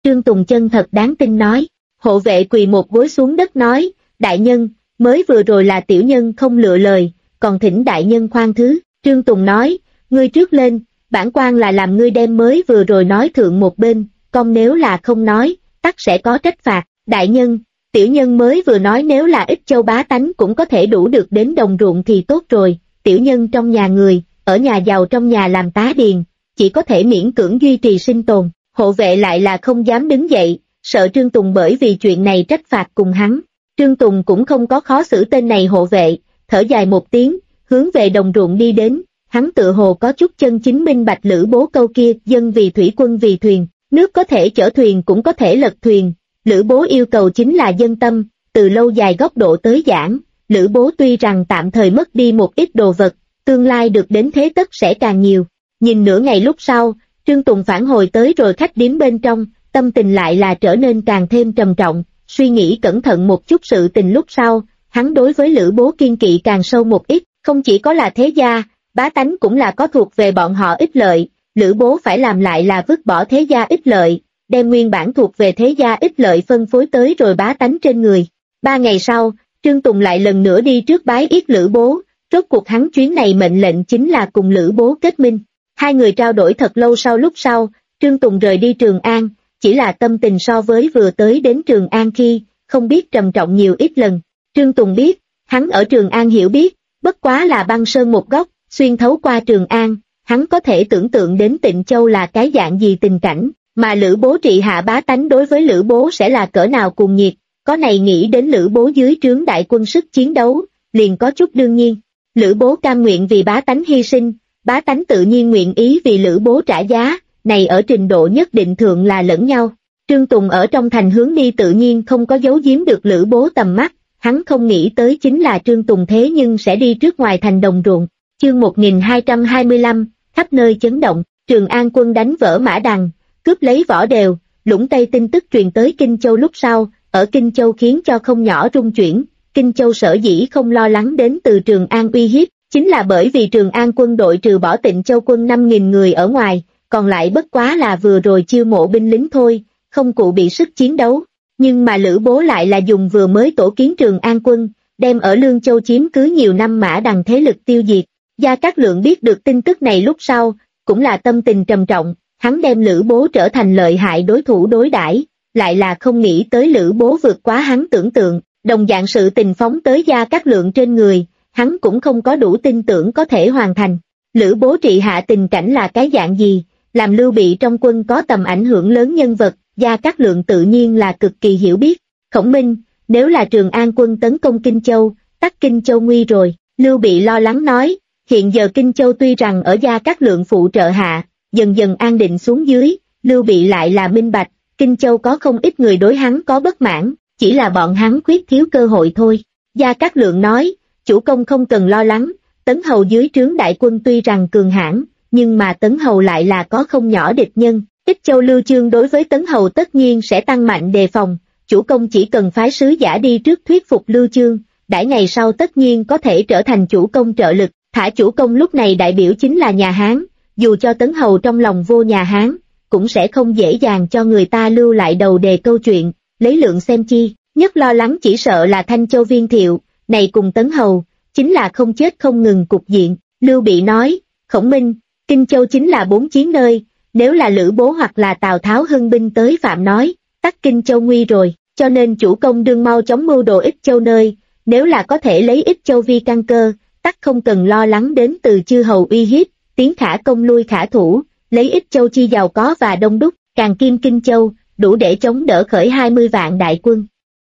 Trương Tùng chân thật đáng tin nói. Hộ vệ quỳ một gối xuống đất nói, đại nhân, mới vừa rồi là tiểu nhân không lựa lời, còn thỉnh đại nhân khoan thứ. Trương Tùng nói, ngươi trước lên, bản quan là làm ngươi đem mới vừa rồi nói thượng một bên, còn nếu là không nói, tắc sẽ có trách phạt. Đại nhân, tiểu nhân mới vừa nói nếu là ít châu bá tánh cũng có thể đủ được đến đồng ruộng thì tốt rồi, tiểu nhân trong nhà người, ở nhà giàu trong nhà làm tá điền, chỉ có thể miễn cưỡng duy trì sinh tồn. Hộ vệ lại là không dám đứng dậy, sợ Trương Tùng bởi vì chuyện này trách phạt cùng hắn. Trương Tùng cũng không có khó xử tên này hộ vệ, thở dài một tiếng, hướng về đồng ruộng đi đến, hắn tự hồ có chút chân chính minh bạch Lữ Bố câu kia, dân vì thủy quân vì thuyền, nước có thể chở thuyền cũng có thể lật thuyền. Lữ Bố yêu cầu chính là dân tâm, từ lâu dài góc độ tới giảng, Lữ Bố tuy rằng tạm thời mất đi một ít đồ vật, tương lai được đến thế tất sẽ càng nhiều. Nhìn nửa ngày lúc sau, Trương Tùng phản hồi tới rồi khách điếm bên trong, tâm tình lại là trở nên càng thêm trầm trọng, suy nghĩ cẩn thận một chút sự tình lúc sau, hắn đối với Lữ Bố kiên kỵ càng sâu một ít, không chỉ có là thế gia, bá tánh cũng là có thuộc về bọn họ ích lợi, Lữ Bố phải làm lại là vứt bỏ thế gia ích lợi, đem nguyên bản thuộc về thế gia ích lợi phân phối tới rồi bá tánh trên người. 3 ngày sau, Trương Tùng lại lần nữa đi trước bái yết Lữ Bố, rốt cuộc hắn chuyến này mệnh lệnh chính là cùng Lữ Bố kết minh. Hai người trao đổi thật lâu sau lúc sau, Trương Tùng rời đi Trường An, chỉ là tâm tình so với vừa tới đến Trường An khi, không biết trầm trọng nhiều ít lần. Trương Tùng biết, hắn ở Trường An hiểu biết, bất quá là băng sơn một góc, xuyên thấu qua Trường An, hắn có thể tưởng tượng đến Tịnh Châu là cái dạng gì tình cảnh, mà Lữ Bố trị hạ bá tánh đối với Lữ Bố sẽ là cỡ nào cuồng nhiệt, có này nghĩ đến Lữ Bố dưới trướng đại quân sức chiến đấu, liền có chút đương nhiên. Lữ Bố cam nguyện vì bá tánh hy sinh, bá tánh tự nhiên nguyện ý vì Lữ Bố trả giá, này ở trình độ nhất định thượng là lẫn nhau. Trương Tùng ở trong thành hướng đi tự nhiên không có giấu giếm được Lữ Bố tầm mắt, hắn không nghĩ tới chính là Trương Tùng thế nhưng sẽ đi trước ngoài thành đồng ruộng. Chương 1225, khắp nơi chấn động, Trường An quân đánh vỡ mã đằng, cướp lấy võ đều, Lũng Tây tin tức truyền tới Kinh Châu lúc sau, ở Kinh Châu khiến cho không nhỏ rung chuyển, Kinh Châu sở dĩ không lo lắng đến từ Trường An uy hiếp, chính là bởi vì Trường An quân đội trừ bỏ Tịnh Châu quân 5.000 người ở ngoài, còn lại bất quá là vừa rồi chiêu mộ binh lính thôi, không cụ bị sức chiến đấu. Nhưng mà Lữ Bố lại là dùng vừa mới tổ kiến Trường An quân, đem ở Lương Châu chiếm cứ nhiều năm mã đằng thế lực tiêu diệt. Gia Cát Lượng biết được tin tức này lúc sau, cũng là tâm tình trầm trọng, hắn đem Lữ Bố trở thành lợi hại đối thủ đối đãi, lại là không nghĩ tới Lữ Bố vượt quá hắn tưởng tượng, đồng dạng sự tình phóng tới Gia Cát Lượng trên người, hắn cũng không có đủ tin tưởng có thể hoàn thành. Lữ Bố trị hạ tình cảnh là cái dạng gì, làm Lưu Bị trong quân có tầm ảnh hưởng lớn nhân vật, Gia Cát Lượng tự nhiên là cực kỳ hiểu biết. Khổng Minh, nếu là Trường An quân tấn công Kinh Châu, tắc Kinh Châu nguy rồi, Lưu Bị lo lắng nói, hiện giờ Kinh Châu tuy rằng ở Gia Cát Lượng phụ trợ hạ, dần dần an định xuống dưới, Lưu Bị lại là minh bạch, Kinh Châu có không ít người đối hắn có bất mãn, chỉ là bọn hắn khuyết thiếu cơ hội thôi. Gia Cát Lượng nói, chủ công không cần lo lắng, Tấn Hầu dưới trướng đại quân tuy rằng cường hãn, nhưng mà Tấn Hầu lại là có không nhỏ địch nhân, Ích Châu Lưu Chương đối với Tấn Hầu tất nhiên sẽ tăng mạnh đề phòng, chủ công chỉ cần phái sứ giả đi trước thuyết phục Lưu Chương, đãi ngày sau tất nhiên có thể trở thành chủ công trợ lực, thả chủ công lúc này đại biểu chính là nhà Hán, dù cho Tấn Hầu trong lòng vô nhà Hán, cũng sẽ không dễ dàng cho người ta lưu lại đầu đề câu chuyện, lấy lượng xem chi, nhất lo lắng chỉ sợ là Thanh Châu Viên Thiệu, này cùng Tấn Hầu, chính là không chết không ngừng cục diện. Lưu Bị nói, Khổng Minh, Kinh Châu chính là 4 chiến nơi, nếu là Lữ Bố hoặc là Tào Tháo hưng binh tới phạm nói, tắc Kinh Châu nguy rồi, cho nên chủ công đương mau chóng mưu đồ Ích Châu nơi, nếu là có thể lấy Ích Châu vi căn cơ, tắc không cần lo lắng đến từ chư hầu uy hiếp, tiến khả công lui khả thủ, lấy Ích Châu chi giàu có và đông đúc, càng kim Kinh Châu, đủ để chống đỡ khởi 20 vạn đại quân.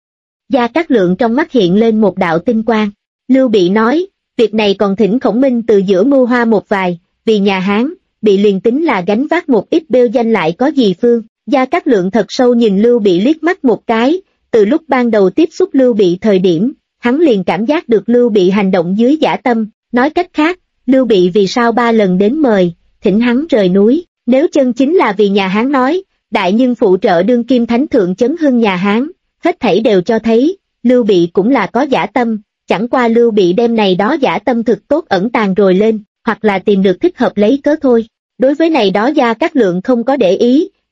Gia Cát Lượng trong mắt hiện lên một đạo tinh quang. Lưu Bị nói, việc này còn thỉnh Khổng Minh từ giữa mưu hoa một vài, vì nhà Hán, bị liền tính là gánh vác một ít bêu danh lại có gì phương. Gia Cát Lượng thật sâu nhìn Lưu Bị liếc mắt một cái, từ lúc ban đầu tiếp xúc Lưu Bị thời điểm, hắn liền cảm giác được Lưu Bị hành động dưới dã tâm, nói cách khác, Lưu Bị vì sao 3 lần đến mời, thỉnh hắn rời núi, nếu chân chính là vì nhà Hán nói, đại nhân phụ trợ đương kim thánh thượng chấn hưng nhà Hán, hết thảy đều cho thấy, Lưu Bị cũng là có dã tâm, chẳng qua Lưu Bị đem này đó dã tâm thực tốt ẩn tàng rồi lên, hoặc là tìm được thích hợp lấy cớ thôi. Đối với này đó Gia Cát Lượng không có để ý,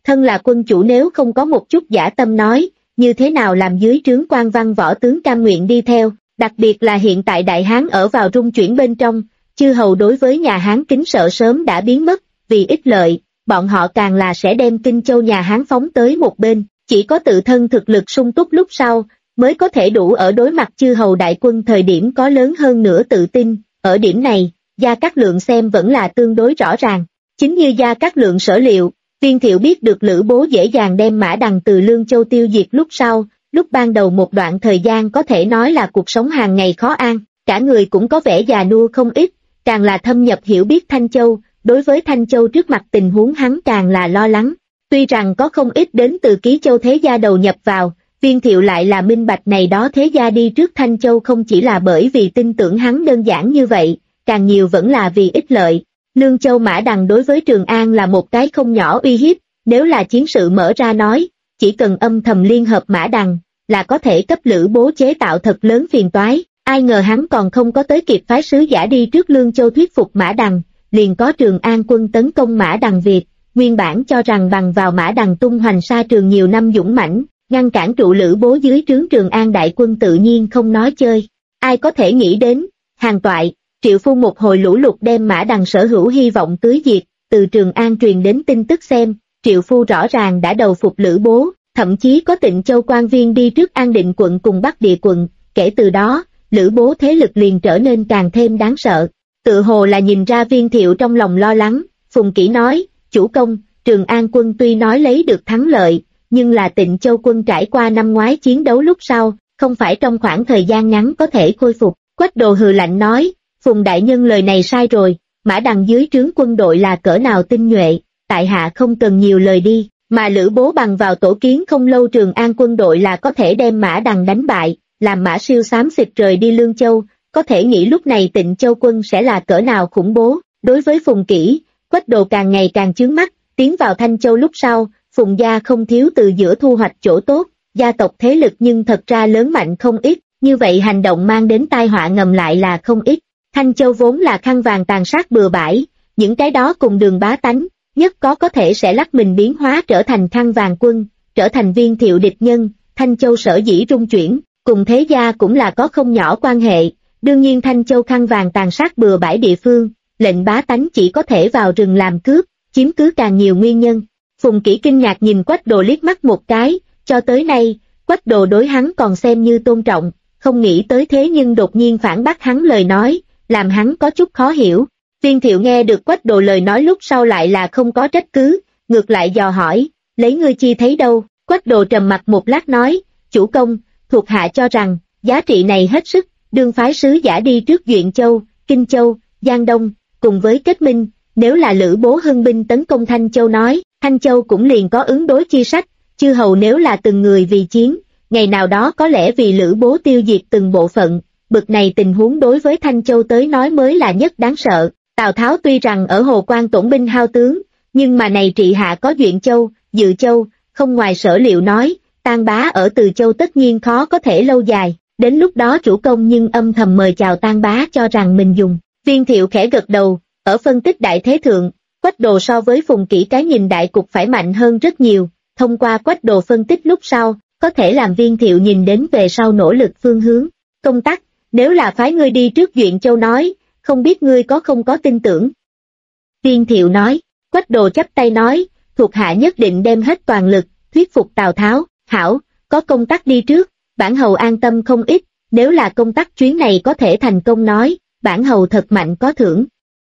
thân là quân chủ nếu không có một chút dã tâm nói, như thế nào làm dưới trướng quan văn võ tướng cam nguyện đi theo, đặc biệt là hiện tại Đại Hán ở vào rung chuyển bên trong, chư hầu đối với nhà Hán kính sợ sớm đã biến mất, vì ích lợi, bọn họ càng là sẽ đem Kinh Châu nhà Hán phóng tới một bên, chỉ có tự thân thực lực sung túc lúc sau, mới có thể đủ ở đối mặt chư hầu đại quân thời điểm có lớn hơn nữa tự tin, ở điểm này, Gia Cát Lượng xem vẫn là tương đối rõ ràng, chính như Gia Cát Lượng sở liệu, Viên Thiệu biết được Lữ Bố dễ dàng đem Mã Đằng từ Lương Châu tiêu diệt lúc sau, lúc ban đầu một đoạn thời gian có thể nói là cuộc sống hàng ngày khó an, cả người cũng có vẻ già nua không ít, càng là thâm nhập hiểu biết Thanh Châu, đối với Thanh Châu trước mặt tình huống hắn càng là lo lắng. Tuy rằng có không ít đến từ Ký Châu thế gia đầu nhập vào, Viên Thiệu lại là minh bạch này đó thế gia đi trước Thanh Châu không chỉ là bởi vì tin tưởng hắn đơn giản như vậy, càng nhiều vẫn là vì ích lợi. Lương Châu Mã Đằng đối với Trường An là một cái không nhỏ uy hiếp, nếu là chiến sự mở ra nói, chỉ cần âm thầm liên hợp Mã Đằng, là có thể cấp Lữ Bố chế tạo thật lớn phiền toái. Ai ngờ hắn còn không có tới kịp phái sứ giả đi trước Lương Châu thuyết phục Mã Đằng, liền có Trường An quân tấn công Mã Đằng Việt, nguyên bản cho rằng bằng vào Mã Đằng tung hoành xa trường nhiều năm dũng mãnh, ngăn cản trụ Lữ Bố dưới trướng Trường An đại quân tự nhiên không nói chơi. Ai có thể nghĩ đến, hàng toại, Triệu Phu một hồi lũ lụt đem Mã Đằng sở hữu hy vọng tưới diệt, từ Trường An truyền đến tin tức xem, Triệu Phu rõ ràng đã đầu phục Lữ Bố, thậm chí có Tịnh Châu quan viên đi trước An Định quận cùng Bắc Địa quận, kể từ đó, Lữ Bố thế lực liền trở nên càng thêm đáng sợ. Tự hồ là nhìn ra Viên Thiệu trong lòng lo lắng, Phùng Kỷ nói, chủ công, Trường An quân tuy nói lấy được thắng lợi, nhưng là Tịnh Châu quân trải qua năm ngoái chiến đấu lúc sau, không phải trong khoảng thời gian ngắn có thể khôi phục. Quách Đồ hừ lạnh nói, Phùng đại nhân lời này sai rồi, Mã Đằng dưới trướng quân đội là cỡ nào tinh nhuệ, tại hạ không cần nhiều lời đi, mà Lữ Bố bằng vào tổ kiến không lâu Trường An quân đội là có thể đem Mã Đằng đánh bại, làm Mã Siêu xám xịt rời đi Lương Châu, có thể nghĩ lúc này Tịnh Châu quân sẽ là cỡ nào khủng bố. Đối với Phùng Kỷ, Quách Đồ càng ngày càng chướng mắt, tiến vào Thanh Châu lúc sau, Phùng gia không thiếu từ giữa thu hoạch chỗ tốt, gia tộc thế lực nhưng thật ra lớn mạnh không ít, như vậy hành động mang đến tai họa ngầm lại là không ít. Thanh Châu vốn là khăn vàng tàn sát bừa bãi, những cái đó cùng Đường bá tánh, nhất có thể sẽ lắc mình biến hóa trở thành khăn vàng quân, trở thành Viên Thiệu địch nhân. Thanh Châu sở dĩ rung chuyển, cùng thế gia cũng là có không nhỏ quan hệ, đương nhiên Thanh Châu khăn vàng tàn sát bừa bãi địa phương, lệnh bá tánh chỉ có thể vào rừng làm cướp, chiếm cứ càng nhiều nguyên nhân. Phùng Kỷ kinh ngạc nhìn Quách Đồ liếc mắt một cái, cho tới nay, Quách Đồ đối hắn còn xem như tôn trọng, không nghĩ tới thế nhưng đột nhiên phản bác hắn lời nói, làm hắn có chút khó hiểu. Viên Thiệu nghe được Quách Đồ lời nói lúc sau lại là không có trách cứ, ngược lại dò hỏi, lấy ngươi chi thấy đâu? Quách Đồ trầm mặt một lát nói, chủ công, thuộc hạ cho rằng, giá trị này hết sức, đương phái sứ giả đi trước Duyện Châu, Kinh Châu, Giang Đông, cùng với kết minh, nếu là Lữ Bố hưng binh tấn công Thanh Châu nói, Thanh Châu cũng liền có ứng đối chi sách, chư hầu nếu là từng người vì chiến, ngày nào đó có lẽ vì Lữ Bố tiêu diệt từng bộ phận, bực này tình huống đối với Thanh Châu tới nói mới là nhất đáng sợ. Tào Tháo tuy rằng ở Hồ Quan tổn binh hao tướng, nhưng mà này trị hạ có Duyện Châu, Dự Châu, không ngoài sở liệu nói, Tan Bá ở Từ Châu tất nhiên khó có thể lâu dài, đến lúc đó chủ công nhưng âm thầm mời chào Tan Bá cho rằng mình dùng. Viên Thiệu khẽ gật đầu, ở phân tích đại thế thượng, Quách Đồ so với Phùng Kỷ cái nhìn đại cục phải mạnh hơn rất nhiều, thông qua Quách Đồ phân tích lúc sau, có thể làm Viên Thiệu nhìn đến về sau nỗ lực phương hướng. Công tắc, nếu là phái ngươi đi trước Duyện Châu nói, không biết ngươi có không có tin tưởng. Viên Thiệu nói, Quách Đồ chắp tay nói, thuộc hạ nhất định đem hết toàn lực, thuyết phục Tào Tháo, hảo, có công tắc đi trước, bản hầu an tâm không ít, nếu là công tắc chuyến này có thể thành công nói, bản hầu thật mạnh có thưởng.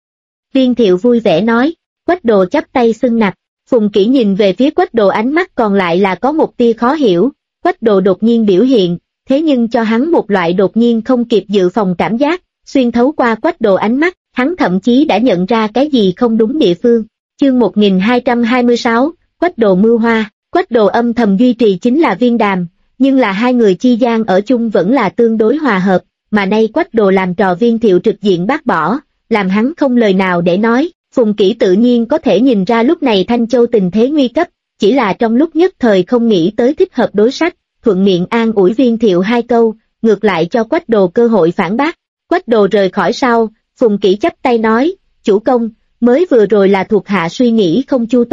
Viên Thiệu vui vẻ nói, Quách Đồ chắp tay xưng nặc, Phùng Kỷ nhìn về phía Quách Đồ ánh mắt còn lại là có một tia khó hiểu, Quách Đồ đột nhiên biểu hiện, thế nhưng cho hắn một loại đột nhiên không kịp dự phòng cảm giác, xuyên thấu qua Quách Đồ ánh mắt, hắn thậm chí đã nhận ra cái gì không đúng địa phương. Chương 1226, Quách Đồ mưu hoa, Quách Đồ âm thầm duy trì chính là Viên Đàm, nhưng là hai người chi gian ở chung vẫn là tương đối hòa hợp, mà nay Quách Đồ làm trò Viên Thiệu trực diện bác bỏ, làm hắn không lời nào để nói. Phùng Kỷ tự nhiên có thể nhìn ra lúc này Thanh Châu tình thế nguy cấp, chỉ là trong lúc nhất thời không nghĩ tới thích hợp đối sách, thuận miệng an ủi Viên Thiệu hai câu, ngược lại cho Quách Đồ cơ hội phản bác. Quách Đồ rời khỏi sau, Phùng Kỷ chắp tay nói, chủ công, mới vừa rồi là thuộc hạ suy nghĩ không chu toàn,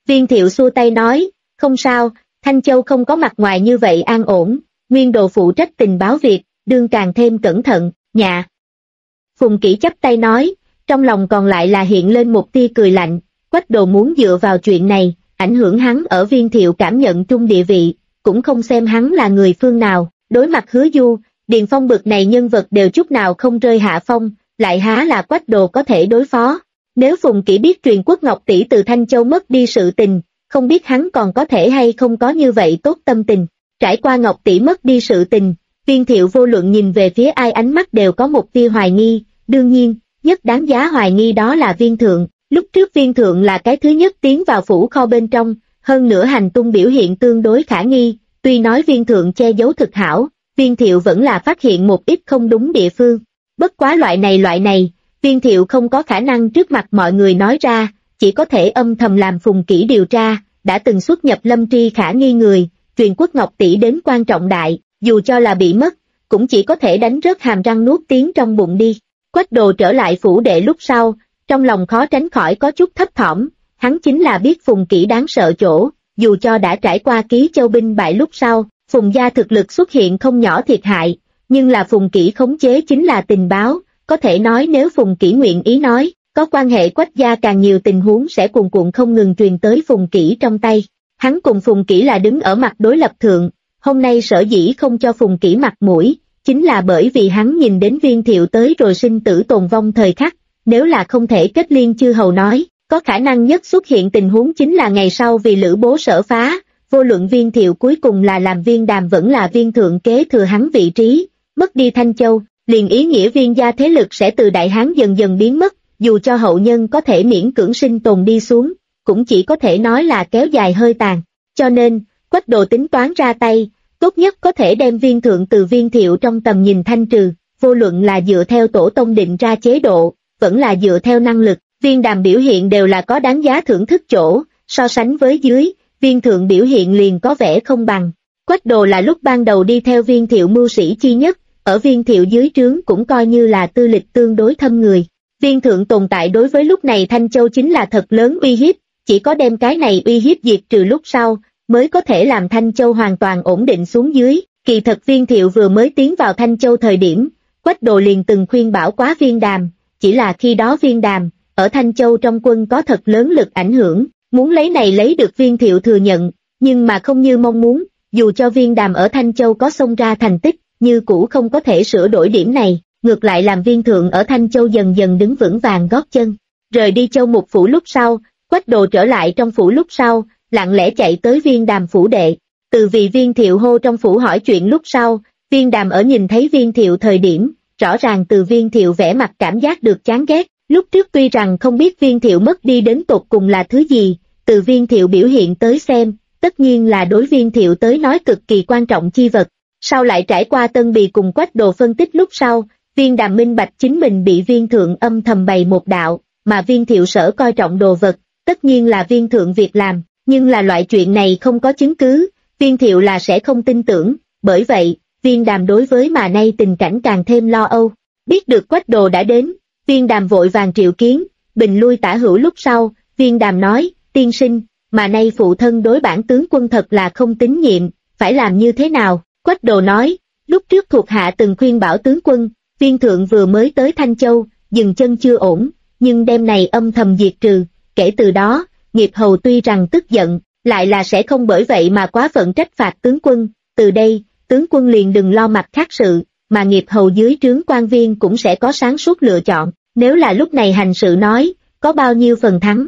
Viên Thiệu xua tay nói, không sao, Thanh Châu không có mặt ngoài như vậy an ổn, Nguyên Đồ phụ trách tình báo việc, đương càng thêm cẩn thận, nhạ. Phùng Kỷ chắp tay nói, trong lòng còn lại là hiện lên một tia cười lạnh, Quách Đồ muốn dựa vào chuyện này, ảnh hưởng hắn ở Viên Thiệu cảm nhận trung địa vị, cũng không xem hắn là người phương nào, đối mặt Hứa Du, Điền Phong bực này nhân vật đều chút nào không rơi hạ phong, lại há là Quách Đồ có thể đối phó. Nếu Phùng Kỷ biết truyền Quốc Ngọc tỷ từ Thanh Châu mất đi sự tình, không biết hắn còn có thể hay không có như vậy tốt tâm tình. Trải qua Ngọc tỷ mất đi sự tình, Viên Thiệu vô luận nhìn về phía ai ánh mắt đều có một tia hoài nghi, đương nhiên, nhất đáng giá hoài nghi đó là Viên Thượng. Lúc trước Viên Thượng là cái thứ nhất tiến vào phủ kho bên trong, hơn nữa hành tung biểu hiện tương đối khả nghi, tuy nói Viên Thượng che giấu thực hảo, Viên Thiệu vẫn là phát hiện một ít không đúng địa phương. Bất quá loại này, Viên Thiệu không có khả năng trước mặt mọi người nói ra, chỉ có thể âm thầm làm Phùng Kỷ điều tra, đã từng xuất nhập Lâm Tri khả nghi người, truyền Quốc Ngọc tỷ đến quan trọng đại, dù cho là bị mất, cũng chỉ có thể đánh rớt hàm răng nuốt tiếng trong bụng đi. Quách Đồ trở lại phủ đệ lúc sau, trong lòng khó tránh khỏi có chút thấp thỏm, hắn chính là biết Phùng Kỷ đáng sợ chỗ, dù cho đã trải qua Ký Châu binh bại lúc sau, Phùng gia thực lực xuất hiện không nhỏ thiệt hại, nhưng là Phùng Kỷ khống chế chính là tình báo, có thể nói nếu Phùng Kỷ nguyện ý nói, có quan hệ Quách gia càng nhiều tình huống sẽ cuồn cuộn không ngừng truyền tới Phùng Kỷ trong tay. Hắn cùng Phùng Kỷ là đứng ở mặt đối lập thượng, hôm nay sở dĩ không cho Phùng Kỷ mặt mũi, chính là bởi vì hắn nhìn đến Viên Thiệu tới rồi sinh tử tồn vong thời khắc, nếu là không thể kết liên chư hầu nói, có khả năng nhất xuất hiện tình huống chính là ngày sau vì Lữ Bố sở phá, vô luận Viên Thiệu cuối cùng là làm Viên Đàm vẫn là Viên Thượng kế thừa hắn vị trí, mất đi Thanh Châu, liền ý nghĩa Viên gia thế lực sẽ từ Đại Hán dần dần biến mất, dù cho hậu nhân có thể miễn cưỡng sinh tồn đi xuống, cũng chỉ có thể nói là kéo dài hơi tàn, cho nên, Quách Đồ tính toán ra tay, tốt nhất có thể đem Viên Thượng từ Viên Thiệu trong tầm nhìn thanh trừ, vô luận là dựa theo tổ tông định ra chế độ, vẫn là dựa theo năng lực, Viên Đàm biểu hiện đều là có đáng giá thưởng thức chỗ, so sánh với dưới, Viên Thượng biểu hiện liền có vẻ không bằng. Quách Đồ là lúc ban đầu đi theo Viên Thiệu mưu sĩ chi nhất, ở Viên Thiệu dưới trướng cũng coi như là tư lịch tương đối thâm người. Viên Thượng tồn tại đối với lúc này Thanh Châu chính là thật lớn uy hiếp, chỉ có đem cái này uy hiếp diệt trừ lúc sau, mới có thể làm Thanh Châu hoàn toàn ổn định xuống dưới. Kỳ thật Viên Thiệu vừa mới tiến vào Thanh Châu thời điểm, Quách Đồ liền từng khuyên bảo quá Viên Đàm, chỉ là khi đó Viên Đàm, ở Thanh Châu trong quân có thật lớn lực ảnh hưởng, muốn lấy này lấy được Viên Thiệu thừa nhận, nhưng mà không như mong muốn, dù cho Viên Đàm ở Thanh Châu có xông ra thành tích, như cũ không có thể sửa đổi điểm này, ngược lại làm Viên Thượng ở Thanh Châu dần dần đứng vững vàng gót chân. Rời đi Châu Mục phủ lúc sau, Quách Đồ trở lại trong phủ lúc sau, lặng lẽ chạy tới Viên Đàm phủ đệ, từ vì Viên Thiệu hô trong phủ hỏi chuyện lúc sau, Viên Đàm ở nhìn thấy Viên Thiệu thời điểm, rõ ràng từ Viên Thiệu vẻ mặt cảm giác được chán ghét, lúc trước tuy rằng không biết Viên Thiệu mất đi đến tột cùng là thứ gì, từ Viên Thiệu biểu hiện tới xem, tất nhiên là đối Viên Thiệu tới nói cực kỳ quan trọng chi vật, sau lại trải qua Tân Bì cùng Quách Đồ phân tích lúc sau, Viên Đàm minh bạch chính mình bị Viên Thượng âm thầm bày một đạo, mà Viên Thiệu sở coi trọng đồ vật, tất nhiên là Viên Thượng việc làm, nhưng là loại chuyện này không có chứng cứ, Viên Thiệu là sẽ không tin tưởng, bởi vậy, Viên Đàm đối với mà nay tình cảnh càng thêm lo âu. Biết được Quách Đồ đã đến, Viên Đàm vội vàng triệu kiến, bình lui tả hữu lúc sau, Viên Đàm nói, tiên sinh, mà nay phụ thân đối bản tướng quân thật là không tín nhiệm, phải làm như thế nào? Quách Đồ nói, lúc trước thuộc hạ từng khuyên bảo tướng quân, Viên Thượng vừa mới tới Thanh Châu, dừng chân chưa ổn, nhưng đêm này âm thầm diệt trừ, kể từ đó, Nghiệp Hầu tuy rằng tức giận, lại là sẽ không bởi vậy mà quá phận trách phạt tướng quân, từ đây, tướng quân liền đừng lo mặt khác sự, mà Nghiệp Hầu dưới trướng quan viên cũng sẽ có sáng suốt lựa chọn, nếu là lúc này hành sự nói, có bao nhiêu phần thắng.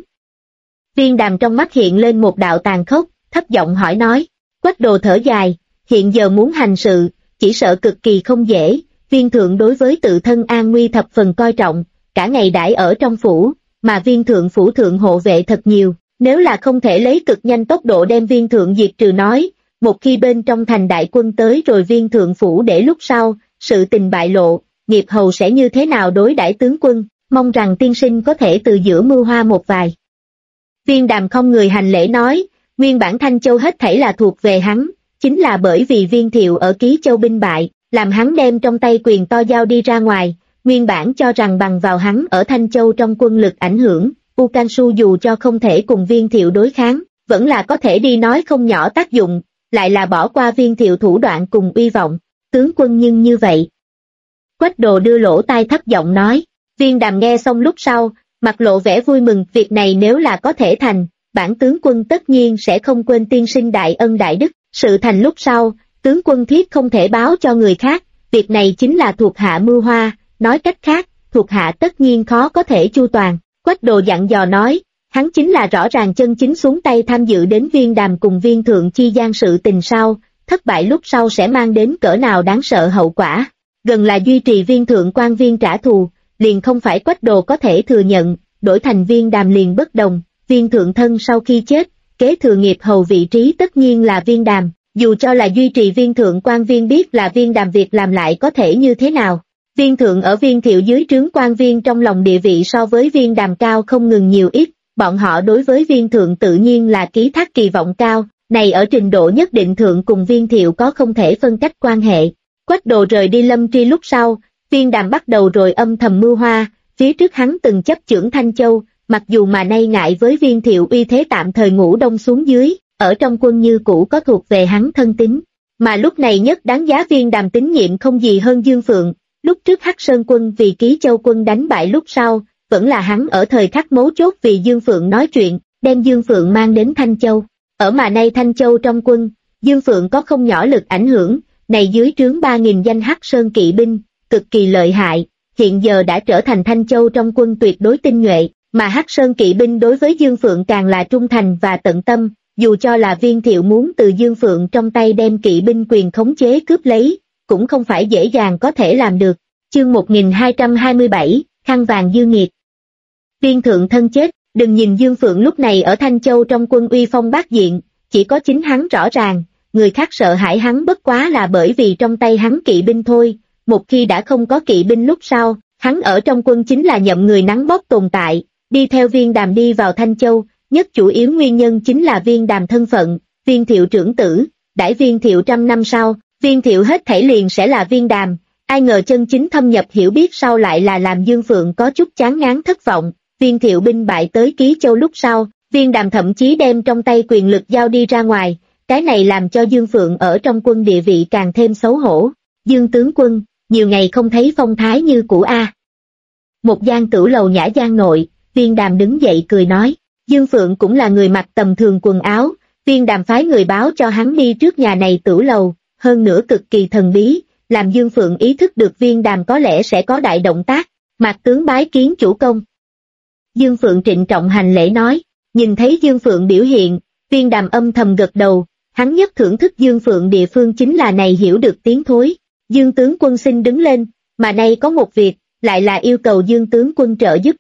Viên Đàm trong mắt hiện lên một đạo tàn khốc, thấp giọng hỏi nói, Quách Đồ thở dài, hiện giờ muốn hành sự, chỉ sợ cực kỳ không dễ, Viên Thượng đối với tự thân an nguy thập phần coi trọng, cả ngày đãi ở trong phủ, mà Viên Thượng phủ thượng hộ vệ thật nhiều, nếu là không thể lấy cực nhanh tốc độ đem Viên Thượng diệt trừ nói, một khi bên trong thành đại quân tới rồi Viên Thượng phủ để lúc sau, sự tình bại lộ, Nghiệp Hầu sẽ như thế nào đối đãi tướng quân, mong rằng tiên sinh có thể từ giữa mưu hoa một vài. Viên Đàm không người hành lễ nói, nguyên bản Thanh Châu hết thảy là thuộc về hắn, chính là bởi vì Viên Thiệu ở Ký Châu binh bại, làm hắn đem trong tay quyền to giao đi ra ngoài, nguyên bản cho rằng bằng vào hắn ở Thanh Châu trong quân lực ảnh hưởng, U Can Su dù cho không thể cùng Viên Thiệu đối kháng, vẫn là có thể đi nói không nhỏ tác dụng, lại là bỏ qua Viên Thiệu thủ đoạn cùng uy vọng, tướng quân nhưng như vậy. Quách Đồ đưa lỗ tai thấp giọng nói, Viên Đàm nghe xong lúc sau, mặt lộ vẻ vui mừng, việc này nếu là có thể thành, bản tướng quân tất nhiên sẽ không quên tiên sinh đại ân đại đức, sự thành lúc sau, tướng quân thiết không thể báo cho người khác, việc này chính là thuộc hạ mưu hoa, nói cách khác, thuộc hạ tất nhiên khó có thể chu toàn. Quách Đồ dặn dò nói, hắn chính là rõ ràng chân chính xuống tay tham dự đến Viên Đàm cùng Viên Thượng chi gian sự tình sau, thất bại lúc sau sẽ mang đến cỡ nào đáng sợ hậu quả, gần là duy trì Viên Thượng quan viên trả thù, liền không phải Quách Đồ có thể thừa nhận, đổi thành Viên Đàm liền bất đồng, Viên Thượng thân sau khi chết, kế thừa nghiệp hầu vị trí tất nhiên là Viên Đàm, dù cho là duy trì Viên Thượng quan viên biết là Viên Đàm việc làm lại có thể như thế nào. Viên Thượng ở Viên Thiệu dưới trướng quan viên trong lòng địa vị so với Viên Đàm cao không ngừng nhiều ít, bọn họ đối với Viên Thượng tự nhiên là ký thác kỳ vọng cao, này ở trình độ nhất định thượng cùng Viên Thiệu có không thể phân cách quan hệ. Quách Đồ rời đi Lâm Tri lúc sau, Viên Đàm bắt đầu rồi âm thầm mưu hoa, phía trước hắn từng chấp chưởng Thanh Châu, mặc dù mà nay ngại với Viên Thiệu uy thế tạm thời ngủ đông xuống dưới, ở trong quân như cũ có thuộc về hắn thân tín, mà lúc này nhất đáng giá Viên Đàm tín nhiệm không gì hơn Dương Phượng. Lúc trước Hắc Sơn quân vì Ký Châu quân đánh bại lúc sau, vẫn là hắn ở thời khắc mấu chốt vì Dương Phượng nói chuyện, đem Dương Phượng mang đến Thanh Châu. Ở mà nay Thanh Châu trong quân, Dương Phượng có không nhỏ lực ảnh hưởng, này dưới trướng 3.000 danh Hắc Sơn kỵ binh, cực kỳ lợi hại, hiện giờ đã trở thành Thanh Châu trong quân tuyệt đối tinh nhuệ, mà Hắc Sơn kỵ binh đối với Dương Phượng càng là trung thành và tận tâm, dù cho là Viên Thiệu muốn từ Dương Phượng trong tay đem kỵ binh quyền khống chế cướp lấy, cũng không phải dễ dàng có thể làm được. Chương 1227, khăn vàng dư nghiệt. Viên Thượng thân chết, đừng nhìn Dương Phượng lúc này ở Thanh Châu trong quân uy phong bát diện, chỉ có chính hắn rõ ràng, người khác sợ hãi hắn bất quá là bởi vì trong tay hắn kỵ binh thôi, một khi đã không có kỵ binh lúc sau, hắn ở trong quân chính là nhậm người nắng bóp tồn tại, đi theo Viên Đàm đi vào Thanh Châu, nhất chủ yếu nguyên nhân chính là Viên Đàm thân phận, Viên Thiệu trưởng tử, đãi Viên Thiệu 100 năm sau, Viên Thiệu hết thảy liền sẽ là Viên Đàm, ai ngờ chân chính thâm nhập hiểu biết sau lại là làm Dương Phượng có chút chán ngán thất vọng, Viên Thiệu binh bại tới Ký Châu lúc sau, Viên Đàm thậm chí đem trong tay quyền lực giao đi ra ngoài, cái này làm cho Dương Phượng ở trong quân địa vị càng thêm xấu hổ. Dương tướng quân, nhiều ngày không thấy phong thái như cũ a. Một gian tửu lầu nhã gian nội, Viên Đàm đứng dậy cười nói, Dương Phượng cũng là người mặc tầm thường quần áo, Viên Đàm phái người báo cho hắn đi trước nhà này tửu lầu, hơn nữa cực kỳ thần bí, làm Dương Phượng ý thức được Viên Đàm có lẽ sẽ có đại động tác, Mạc tướng bái kiến chủ công. Dương Phượng trịnh trọng hành lễ nói, nhìn thấy Dương Phượng biểu hiện, Viên Đàm âm thầm gật đầu, hắn nhất thưởng thức Dương Phượng địa phương chính là này hiểu được tiếng thối. Dương tướng quân xin đứng lên, mà nay có một việc, lại là yêu cầu Dương tướng quân trợ giúp.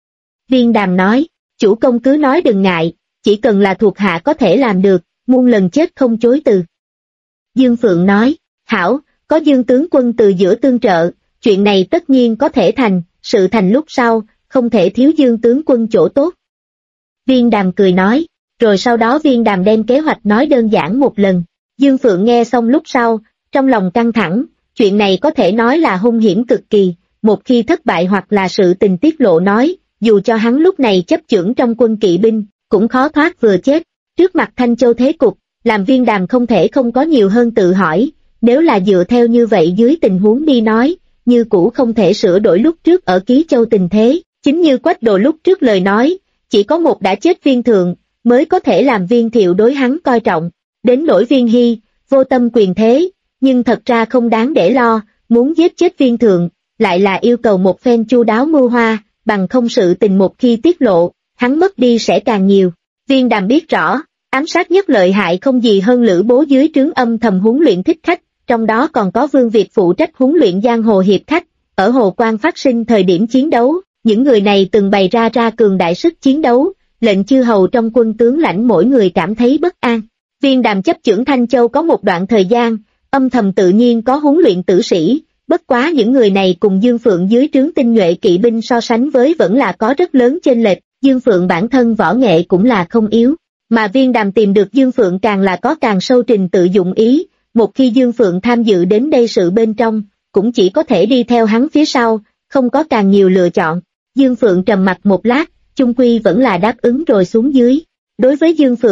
Viên Đàm nói, chủ công cứ nói đừng ngại, chỉ cần là thuộc hạ có thể làm được, muôn lần chết không chối từ. Dương Phượng nói, hảo, có Dương tướng quân từ giữa tương trợ, chuyện này tất nhiên có thể thành, sự thành lúc sau, không thể thiếu Dương tướng quân chỗ tốt. Viên Đàm cười nói, rồi sau đó Viên Đàm đem kế hoạch nói đơn giản một lần. Dương Phượng nghe xong lúc sau, trong lòng căng thẳng, chuyện này có thể nói là hung hiểm cực kỳ, một khi thất bại hoặc là sự tình tiết lộ nói, dù cho hắn lúc này chấp chưởng trong quân kỵ binh, cũng khó thoát vừa chết. Trước mặt Thanh Châu thế cục, làm Viên Đàm không thể không có nhiều hơn tự hỏi, nếu là dựa theo như vậy dưới tình huống đi nói, như cũ không thể sửa đổi lúc trước ở Ký Châu tình thế, chính như Quách Đồ lúc trước lời nói, chỉ có một đã chết Viên Thượng, mới có thể làm Viên Thiệu đối hắn coi trọng, đến nỗi Viên Hy, vô tâm quyền thế, nhưng thật ra không đáng để lo, muốn giết chết Viên Thượng, lại là yêu cầu một phen chu đáo mưu hoa, bằng không sự tình một khi tiết lộ, hắn mất đi sẽ càng nhiều. Viên Đàm biết rõ, ám sát nhất lợi hại không gì hơn Lữ Bố dưới trướng âm thầm huấn luyện thích khách, trong đó còn có Vương Việt phụ trách huấn luyện giang hồ hiệp khách, ở Hồ Quan phát sinh thời điểm chiến đấu, những người này từng bày ra cường đại sức chiến đấu, lệnh chư hầu trong quân tướng lãnh mỗi người cảm thấy bất an. Viên Đàm chấp chưởng Thanh Châu có một đoạn thời gian, âm thầm tự nhiên có huấn luyện tử sĩ, bất quá những người này cùng Dương Phượng dưới trướng tinh nhuệ kỵ binh so sánh với vẫn là có rất lớn chênh lệch, Dương Phượng bản thân võ nghệ cũng là không yếu, mà Viên Đàm tìm được Dương Phượng càng là có càng sâu trình tự dụng ý, một khi Dương Phượng tham dự đến đây sự bên trong, cũng chỉ có thể đi theo hắn phía sau, không có càng nhiều lựa chọn. Dương Phượng trầm mặt một lát, chung quy vẫn là đáp ứng rồi xuống dưới. Đối với Dương Phượng,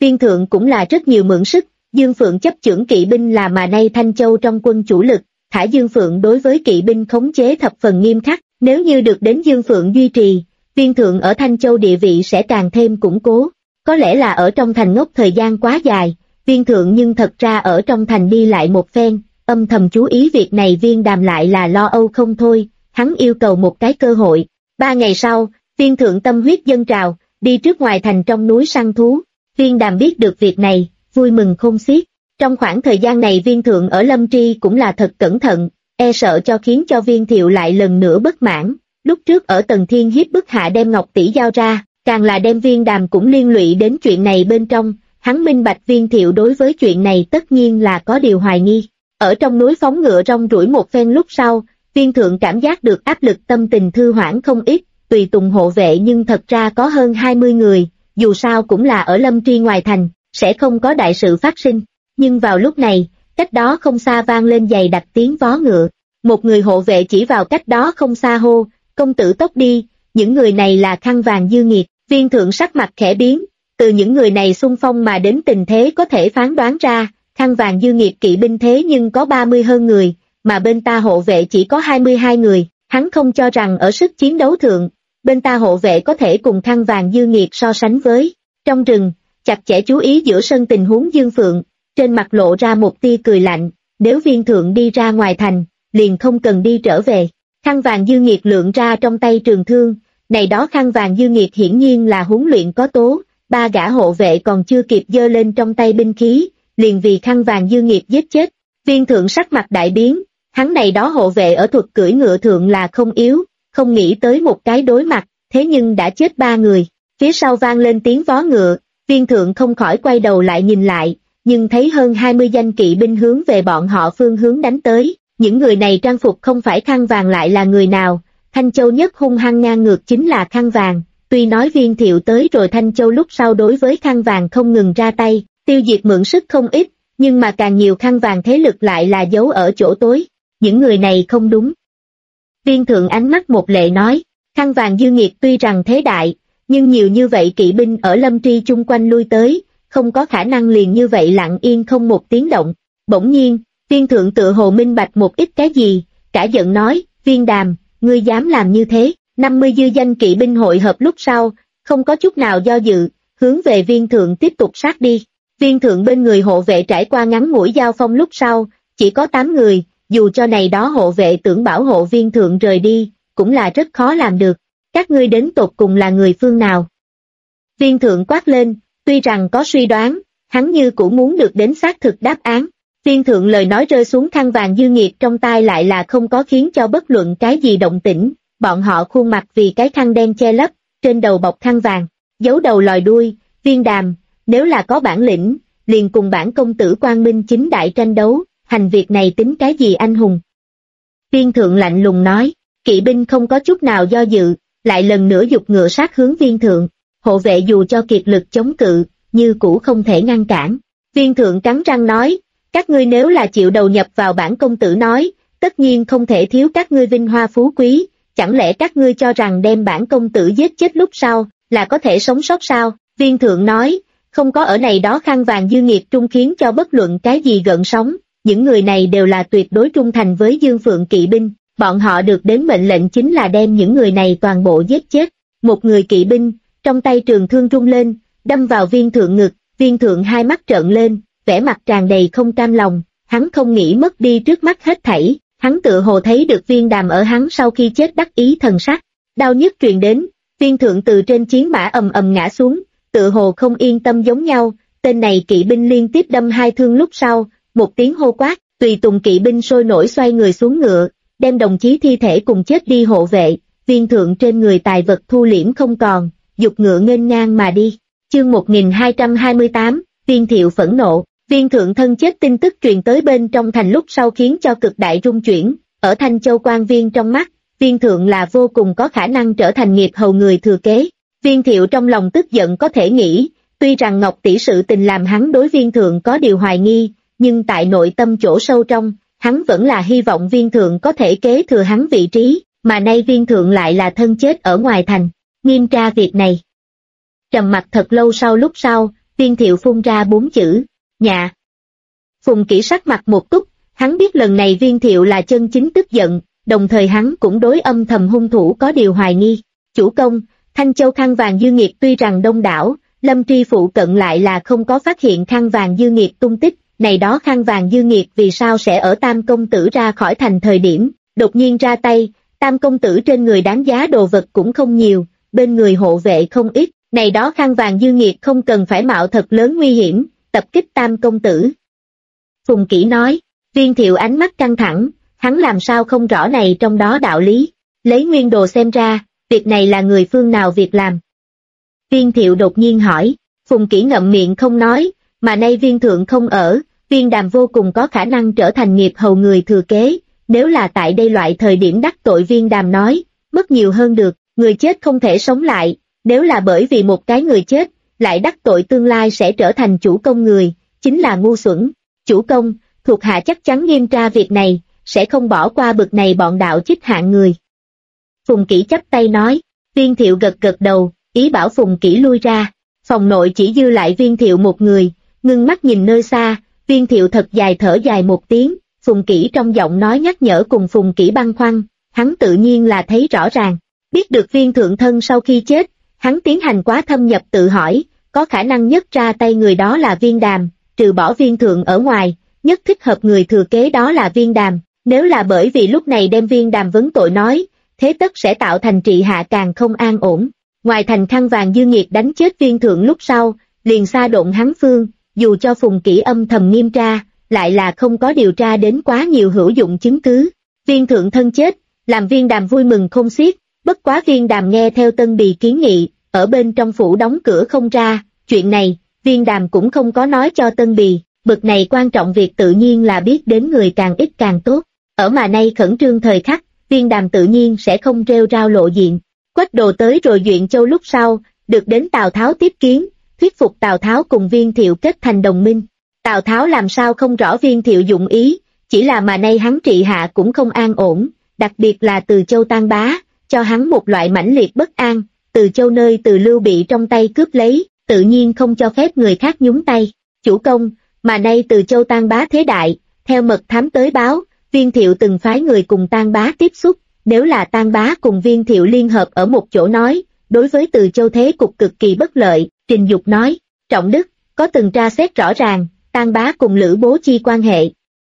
Viên thượng cũng là rất nhiều mượn sức, Dương Phượng chấp chưởng kỵ binh là mà nay Thanh Châu trong quân chủ lực, thả Dương Phượng đối với kỵ binh khống chế thập phần nghiêm khắc, nếu như được đến Dương Phượng duy trì, Viên thượng ở Thanh Châu địa vị sẽ càng thêm củng cố. Có lẽ là ở trong thành ngốc thời gian quá dài, Viên thượng nhưng thật ra ở trong thành đi lại một phen, âm thầm chú ý việc này. Viên Đàm lại là lo âu không thôi, hắn yêu cầu một cái cơ hội. 3 ngày sau, Viên thượng tâm huyết dâng trào, đi trước ngoài thành trong núi săn thú. Viên Đàm biết được việc này, vui mừng khôn xiết. Trong khoảng thời gian này Viên thượng ở Lâm Tri cũng là thật cẩn thận, e sợ cho khiến cho Viên Thiệu lại lần nữa bất mãn. Lúc trước ở Tần Thiên Hiếp bức hạ đem Ngọc Tỷ giao ra, càng là đem Viên Đàm cũng liên lụy đến chuyện này bên trong. Hắn minh bạch Viên Thiệu đối với chuyện này tất nhiên là có điều hoài nghi. Ở trong núi phóng ngựa rong ruổi một phen lúc sau, Viên thượng cảm giác được áp lực, tâm tình thư hoãn không ít. Tùy tùng hộ vệ nhưng thật ra có hơn 20 người, dù sao cũng là ở Lâm Tri ngoài thành, sẽ không có đại sự phát sinh. Nhưng vào lúc này, cách đó không xa vang lên dày đặc tiếng vó ngựa. Một người hộ vệ chỉ vào cách đó không xa hô, công tử tốc đi. Những người này là Khăn Vàng Dư Nghiệt. Viên thượng sắc mặt khẽ biến, từ những người này xung phong mà đến tình thế có thể phán đoán ra, Khăn Vàng Dư Nghiệt kỵ binh thế nhưng có 30 hơn người, mà bên ta hộ vệ chỉ có 22 người. Hắn không cho rằng ở sức chiến đấu thượng, bên ta hộ vệ có thể cùng Khăn Vàng Dư Nghiệt so sánh với. Trong rừng, chặt chẽ chú ý giữa sân tình huống Dương Phượng, trên mặt lộ ra một tia cười lạnh, nếu Viên thượng đi ra ngoài thành, liền không cần đi trở về. Khăn Vàng Dư Nghiệt lượn ra trong tay trường thương, này đó Khăn Vàng Dư Nghiệt hiển nhiên là huấn luyện có tố, 3 gã hộ vệ còn chưa kịp giơ lên trong tay binh khí, liền vì Khăn Vàng Dư Nghiệt giết chết. Viên thượng sắc mặt đại biến, hắn này đó hộ vệ ở thuật cưỡi ngựa thượng là không yếu, không nghĩ tới một cái đối mặt, thế nhưng đã chết 3 người. Phía sau vang lên tiếng vó ngựa, Viên thượng không khỏi quay đầu lại nhìn lại, nhưng thấy hơn 20 danh kỵ binh hướng về bọn họ phương hướng đánh tới. Những người này trang phục không phải khăn vàng lại là người nào? Thanh Châu nhất hung hăng ngang ngược chính là khăn vàng. Tuy nói Viên Thiệu tới rồi Thanh Châu lúc sau đối với khăn vàng không ngừng ra tay, tiêu diệt mượn sức không ít, nhưng mà càng nhiều khăn vàng thế lực lại là giấu ở chỗ tối. Những người này không đúng. Viên thượng ánh mắt một lệ nói, khăn vàng Dư Nghiệt tuy rằng thế đại, nhưng nhiều như vậy kỵ binh ở Lâm Tri chung quanh lui tới, không có khả năng liền như vậy lặng yên không một tiếng động. Bỗng nhiên, Viên thượng tựa hồ minh bạch một ít cái gì, cả giận nói, Viên Đàm, ngươi dám làm như thế. 50 dư danh kỵ binh hội hợp lúc sau, không có chút nào do dự, hướng về Viên thượng tiếp tục sát đi. Viên thượng bên người hộ vệ trải qua ngắn ngủi giao phong lúc sau, chỉ có 8 người, dù cho này đó hộ vệ tưởng bảo hộ Viên thượng rời đi, cũng là rất khó làm được. Các ngươi đến tột cùng là người phương nào? Viên thượng quát lên, tuy rằng có suy đoán, hắn như cũng muốn được đến xác thực đáp án. Viên thượng lời nói rơi xuống khăn vàng Dư Nghiệt trong tai lại là không có khiến cho bất luận cái gì động tĩnh, bọn họ khuôn mặt vì cái khăn đen che lấp, trên đầu bọc khăn vàng, giấu đầu lòi đuôi. Viên Đàm, nếu là có bản lĩnh, liền cùng bản công tử quang minh chính đại tranh đấu, hành việc này tính cái gì anh hùng? Viên thượng lạnh lùng nói, kỵ binh không có chút nào do dự, lại lần nữa giục ngựa sát hướng Viên thượng. Hộ vệ dù cho kiệt lực chống cự, như cũ không thể ngăn cản. Viên thượng cắn răng nói, các ngươi nếu là chịu đầu nhập vào bản công tử nói, tất nhiên không thể thiếu các ngươi vinh hoa phú quý, chẳng lẽ các ngươi cho rằng đem bản công tử giết chết lúc sau, là có thể sống sót sao? Viên thượng nói, không có ở này đó khăn vàng Dư Nghiệt trung khiến cho bất luận cái gì gợn sóng, những người này đều là tuyệt đối trung thành với Dương Phượng kỵ binh, bọn họ được đến mệnh lệnh chính là đem những người này toàn bộ giết chết. Một người kỵ binh, trong tay trường thương rung lên, đâm vào Viên thượng ngực, Viên thượng hai mắt trợn lên, vẻ mặt tràn đầy không cam lòng, hắn không nghĩ mất đi trước mắt hết thảy, hắn tựa hồ thấy được Viên Đàm ở hắn sau khi chết đắc ý thần sắc, đau nhức truyền đến, Viên thượng từ trên chiến mã ầm ầm ngã xuống, tựa hồ không yên tâm giống nhau, tên này kỵ binh liên tiếp đâm 2 thương lúc sau, một tiếng hô quát, tùy tùng kỵ binh sôi nổi xoay người xuống ngựa, đem đồng chí thi thể cùng chết đi hộ vệ, Viên thượng trên người tài vật thu liễm không còn, dục ngựa nghênh ngang mà đi. Chương 1228, Viên Thiệu phẫn nộ. Viên thượng thân chết tin tức truyền tới bên trong thành lúc sau khiến cho cực đại rung chuyển, ở Thanh Châu quan viên trong mắt, Viên thượng là vô cùng có khả năng trở thành nghiệp hầu người thừa kế. Viên Thiệu trong lòng tức giận có thể nghĩ, tuy rằng Ngọc tỷ sự tình làm hắn đối Viên thượng có điều hoài nghi, nhưng tại nội tâm chỗ sâu trong, hắn vẫn là hy vọng Viên thượng có thể kế thừa hắn vị trí, mà nay Viên thượng lại là thân chết ở ngoài thành. Nghiêm tra việc này. Trầm mặc thật lâu sau lúc sau, Viên Thiệu phun ra 4 chữ, nhà. Phùng Kỷ sắc mặt một túc, hắn biết lần này Viên Thiệu là chân chính tức giận, đồng thời hắn cũng đối âm thầm hung thủ có điều hoài nghi. Chủ công, Thanh Châu khăn vàng dư nghiệt tuy rằng đông đảo, Lâm Tri phụ cận lại là không có phát hiện khăn vàng dư nghiệt tung tích, này đó khăn vàng dư nghiệt vì sao sẽ ở Tam công tử ra khỏi thành thời điểm, đột nhiên ra tay, Tam công tử trên người đáng giá đồ vật cũng không nhiều, bên người hộ vệ không ít, này đó khăn vàng dư nghiệt không cần phải mạo thật lớn nguy hiểm, tập kích Tam công tử. Phùng Kỷ nói, Viên Thiệu ánh mắt căng thẳng, hắn làm sao không rõ này trong đó đạo lý, lấy nguyên đồ xem ra, việc này là người phương nào việc làm. Viên Thiệu đột nhiên hỏi, Phùng Kỷ ngậm miệng không nói, mà nay Viên thượng không ở, Viên Đàm vô cùng có khả năng trở thành nghiệp hầu người thừa kế, nếu là tại đây loại thời điểm đắc tội Viên Đàm nói, mất nhiều hơn được, người chết không thể sống lại, nếu là bởi vì một cái người chết, lại đắc tội tương lai sẽ trở thành chủ công người, chính là ngu xuẩn. Chủ công, thuộc hạ chắc chắn nghiêm tra việc này, sẽ không bỏ qua bực này bọn đạo chích hạng người. Phùng Kỷ chắp tay nói, Viên Thiệu gật gật đầu, ý bảo Phùng Kỷ lui ra, phòng nội chỉ dư lại Viên Thiệu một người, ngưng mắt nhìn nơi xa, Viên Thiệu thật dài thở dài một tiếng, Phùng Kỷ trong giọng nói nhắc nhở cùng Phùng Kỷ băn khoăn, hắn tự nhiên là thấy rõ ràng, biết được Viên thượng thân sau khi chết, hắn tiến hành quá thâm nhập tự hỏi, có khả năng nhất ra tay người đó là Viên Đàm, trừ bỏ Viên thượng ở ngoài, nhất thích hợp người thừa kế đó là Viên Đàm, nếu là bởi vì lúc này đem Viên Đàm vấn tội nói, thế tất sẽ tạo thành trị hạ càng không an ổn. Ngoài thành khăn vàng dư nghiệt đánh chết Viên thượng lúc sau, liền xa độn hắn phương, dù cho Phùng Kỷ âm thầm nghiêm tra, lại là không có điều tra đến quá nhiều hữu dụng chứng cứ. Viên thượng thân chết, làm Viên Đàm vui mừng không xiết, bất quá Viên Đàm nghe theo Tân Bì kiến nghị, ở bên trong phủ đóng cửa không ra, chuyện này, Viên Đàm cũng không có nói cho Tân Bì, bực này quan trọng việc tự nhiên là biết đến người càng ít càng tốt, ở mà nay khẩn trương thời khắc, Viên Đàm tự nhiên sẽ không rêu rao lộ diện. Quách Đồ tới rồi Duyện Châu lúc sau, được đến Tào Tháo tiếp kiến, thuyết phục Tào Tháo cùng Viên Thiệu kết thành đồng minh. Tào Tháo làm sao không rõ Viên Thiệu dụng ý, chỉ là mà nay hắn trị hạ cũng không an ổn, đặc biệt là Từ Châu Tan Bá, cho hắn một loại mãnh liệt bất an, Từ Châu nơi Từ Lưu bị trong tay cướp lấy, tự nhiên không cho phép người khác nhúng tay. Chủ công, mà nay Từ Châu Tan Bá thế đại, theo mật thám tới báo, Viên Thiệu từng phái người cùng Tan Bá tiếp xúc, nếu là Tan Bá cùng Viên Thiệu liên hợp ở một chỗ nói, đối với Từ Châu thế cục cực kỳ bất lợi. Trình Dục nói, Trọng Đức, có từng tra xét rõ ràng, Tan Bá cùng Lữ Bố chi quan hệ.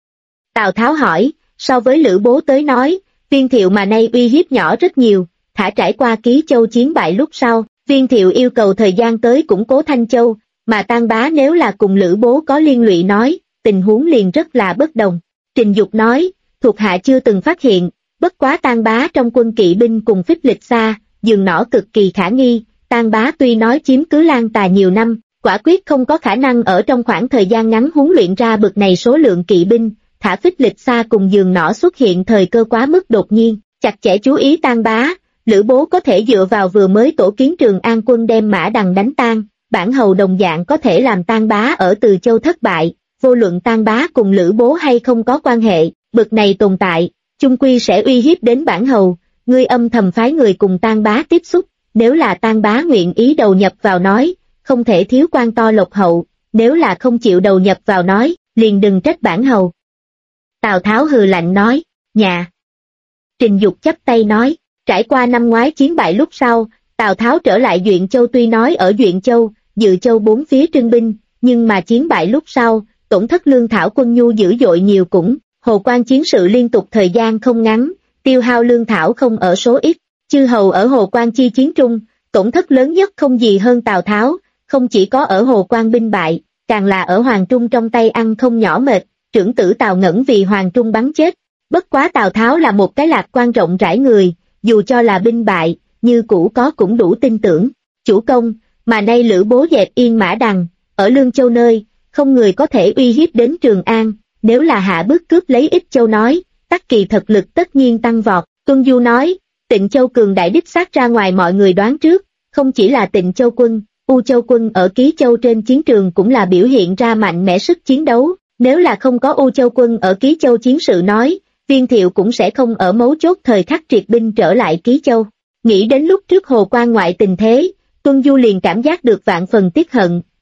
Tào Tháo hỏi, so với Lữ Bố tới nói, Viên Thiệu mà nay uy hiếp nhỏ rất nhiều, thả trải qua Ký Châu chiến bại lúc sau, Viên Thiệu yêu cầu thời gian tới củng cố Thanh Châu, mà Tan Bá nếu là cùng Lữ Bố có liên lụy nói, tình huống liền rất là bất đồng. Trình Dục nói, thuộc hạ chưa từng phát hiện, bất quá Tan Bá trong quân kỵ binh cùng Phích Lịch Sa, dường nỏ cực kỳ khả nghi, Tan Bá tuy nói chiếm cứ Lan Tà nhiều năm, quả quyết không có khả năng ở trong khoảng thời gian ngắn huấn luyện ra bực này số lượng kỵ binh, thả Phích Lịch Sa cùng dường nỏ xuất hiện thời cơ quá mức đột nhiên, chặt chẽ chú ý Tan Bá, Lữ Bố có thể dựa vào vừa mới tổ kiến Trường An quân đem Mã Đằng đánh tan, Bản Hầu đồng dạng có thể làm Tan Bá ở Từ Châu thất bại, vô luận Tan Bá cùng Lữ Bố hay không có quan hệ, bực này tồn tại, chung quy sẽ uy hiếp đến Bản Hầu, ngươi âm thầm phái người cùng Tan Bá tiếp xúc, nếu là Tan Bá nguyện ý đầu nhập vào nói, không thể thiếu quan to lộc hậu, nếu là không chịu đầu nhập vào nói, liền đừng trách Bản Hầu. Tào Tháo hừ lạnh nói, nhà. Trình Dục chắp tay nói, trải qua năm ngoái chiến bại lúc sau, Tào Tháo trở lại Duyện Châu tuy nói ở Duyện Châu, Dự Châu bốn phía trưng binh, nhưng mà chiến bại lúc sau, tổn thất lương thảo quân nhu dữ dội nhiều cũng, Hồ Quan chiến sự liên tục thời gian không ngắn, tiêu hao lương thảo không ở số ít, chư hầu ở Hồ Quan chi chiến trung, tổn thất lớn nhất không gì hơn Tào Tháo, không chỉ có ở Hồ Quan binh bại, càng là ở Hoàng Trung trong tay ăn không nhỏ mệt, trưởng tử Tào Ngẩn vì Hoàng Trung bắn chết. Bất quá Tào Tháo là một cái lạc quan rộng rãi người, dù cho là binh bại, như cũ có cũng đủ tin tưởng. Chủ công, mà nay Lữ Bố dẹp yên Mã Đằng, ở Lương Châu nơi, không người có thể uy hiếp đến Trường An, nếu là hạ bước cướp lấy Ích Châu nói, Tắc Kỳ thực lực tất nhiên tăng vọt. Tuân Du nói, Tịnh Châu cường đại đích xác ra ngoài mọi người đoán trước, không chỉ là Tịnh Châu quân, U Châu quân ở Ký Châu trên chiến trường cũng là biểu hiện ra mạnh mẽ sức chiến đấu, nếu là không có U Châu quân ở Ký Châu chiến sự nói, Viên Thiệu cũng sẽ không ở mấu chốt thời khắc triệt binh trở lại Ký Châu. Nghĩ đến lúc trước Hồ Quan ngoại tình thế, Tuân Du liền cảm giác được vạn phần tiếc hận,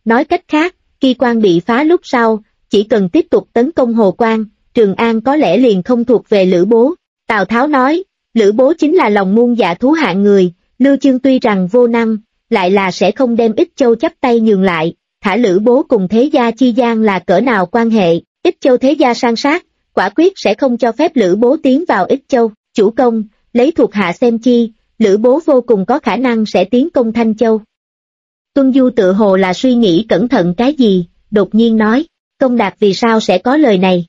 Nói cách khác, khi quan bị phá lúc sau, chỉ cần tiếp tục tấn công Hồ Quan, Trường An có lẽ liền không thuộc về Lữ Bố. Tào Tháo nói, Lữ Bố chính là lòng muôn dạ thú hạng người, Lưu Chương tuy rằng vô năng, lại là sẽ không đem Ích Châu chắp tay nhường lại, thả Lữ Bố cùng thế gia chi gian là cỡ nào quan hệ, Ích Châu thế gia san sát, quả quyết sẽ không cho phép Lữ Bố tiến vào Ích Châu. Chủ công, lấy thuộc hạ xem chi, Lữ Bố vô cùng có khả năng sẽ tiến công Thanh Châu. Tuân Du tự hồ là suy nghĩ cẩn thận cái gì, đột nhiên nói, Công Đạt vì sao sẽ có lời này?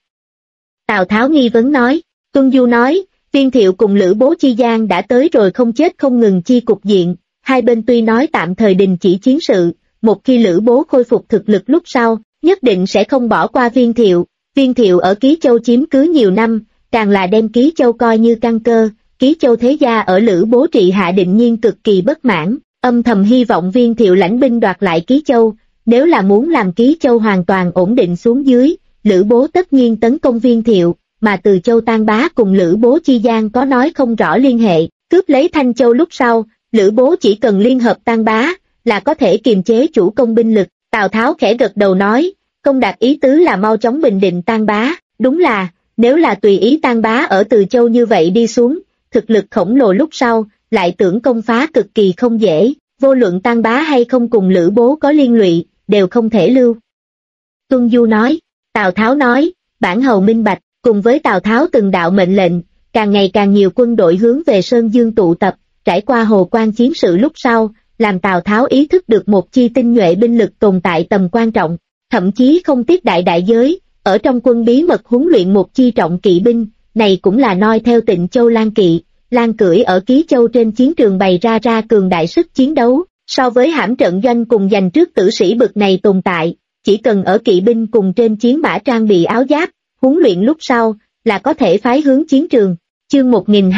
Tào Tháo nghi vấn nói, Tuân Du nói, Viên Thiệu cùng Lữ Bố chi gian đã tới rồi không chết không ngừng chi cục diện, hai bên tuy nói tạm thời đình chỉ chiến sự, một khi Lữ Bố khôi phục thực lực lúc sau, nhất định sẽ không bỏ qua Viên Thiệu. Viên Thiệu ở Ký Châu chiếm cứ nhiều năm, càng là đem Ký Châu coi như căn cơ, Ký Châu thế gia ở Lữ Bố trị hạ định nhiên cực kỳ bất mãn, âm thầm hy vọng Viên Thiệu lãnh binh đoạt lại Ký Châu, nếu là muốn làm Ký Châu hoàn toàn ổn định xuống dưới, Lữ Bố tất nhiên tấn công Viên Thiệu, mà Từ Châu Tan Bá cùng Lữ Bố chi gian có nói không rõ liên hệ, cướp lấy Thanh Châu lúc sau, Lữ Bố chỉ cần liên hợp Tan Bá, là có thể kiềm chế chủ công binh lực. Tào Tháo khẽ gật đầu nói, Công Đạt ý tứ là mau chóng bình định Tan Bá, đúng là, nếu là tùy ý Tan Bá ở Từ Châu như vậy đi xuống, thực lực khổng lồ lúc sau, lại tưởng công phá cực kỳ không dễ, vô luận Tan Bá hay không cùng Lữ Bố có liên lụy, đều không thể lưu. Tuân Du nói, Tào Tháo nói, bản hầu minh bạch, cùng với Tào Tháo từng đạo mệnh lệnh, càng ngày càng nhiều quân đội hướng về Sơn Dương tụ tập, trải qua Hồ Quan chiến sự lúc sau, làm Tào Tháo ý thức được một chi tinh nhuệ binh lực tồn tại tầm quan trọng, thậm chí không tiếc đại giới, ở trong quân bí mật huấn luyện một chi trọng kỵ binh, này cũng là noi theo Tịnh Châu Lan Kỵ, Lan cưỡi ở Ký Châu trên chiến trường bày ra cường đại sức chiến đấu, so với hãm trận doanh cùng giành trước tử sĩ bực này tồn tại, chỉ cần ở kỵ binh cùng trên chiến mã trang bị áo giáp, huấn luyện lúc sau, là có thể phái hướng chiến trường. Chương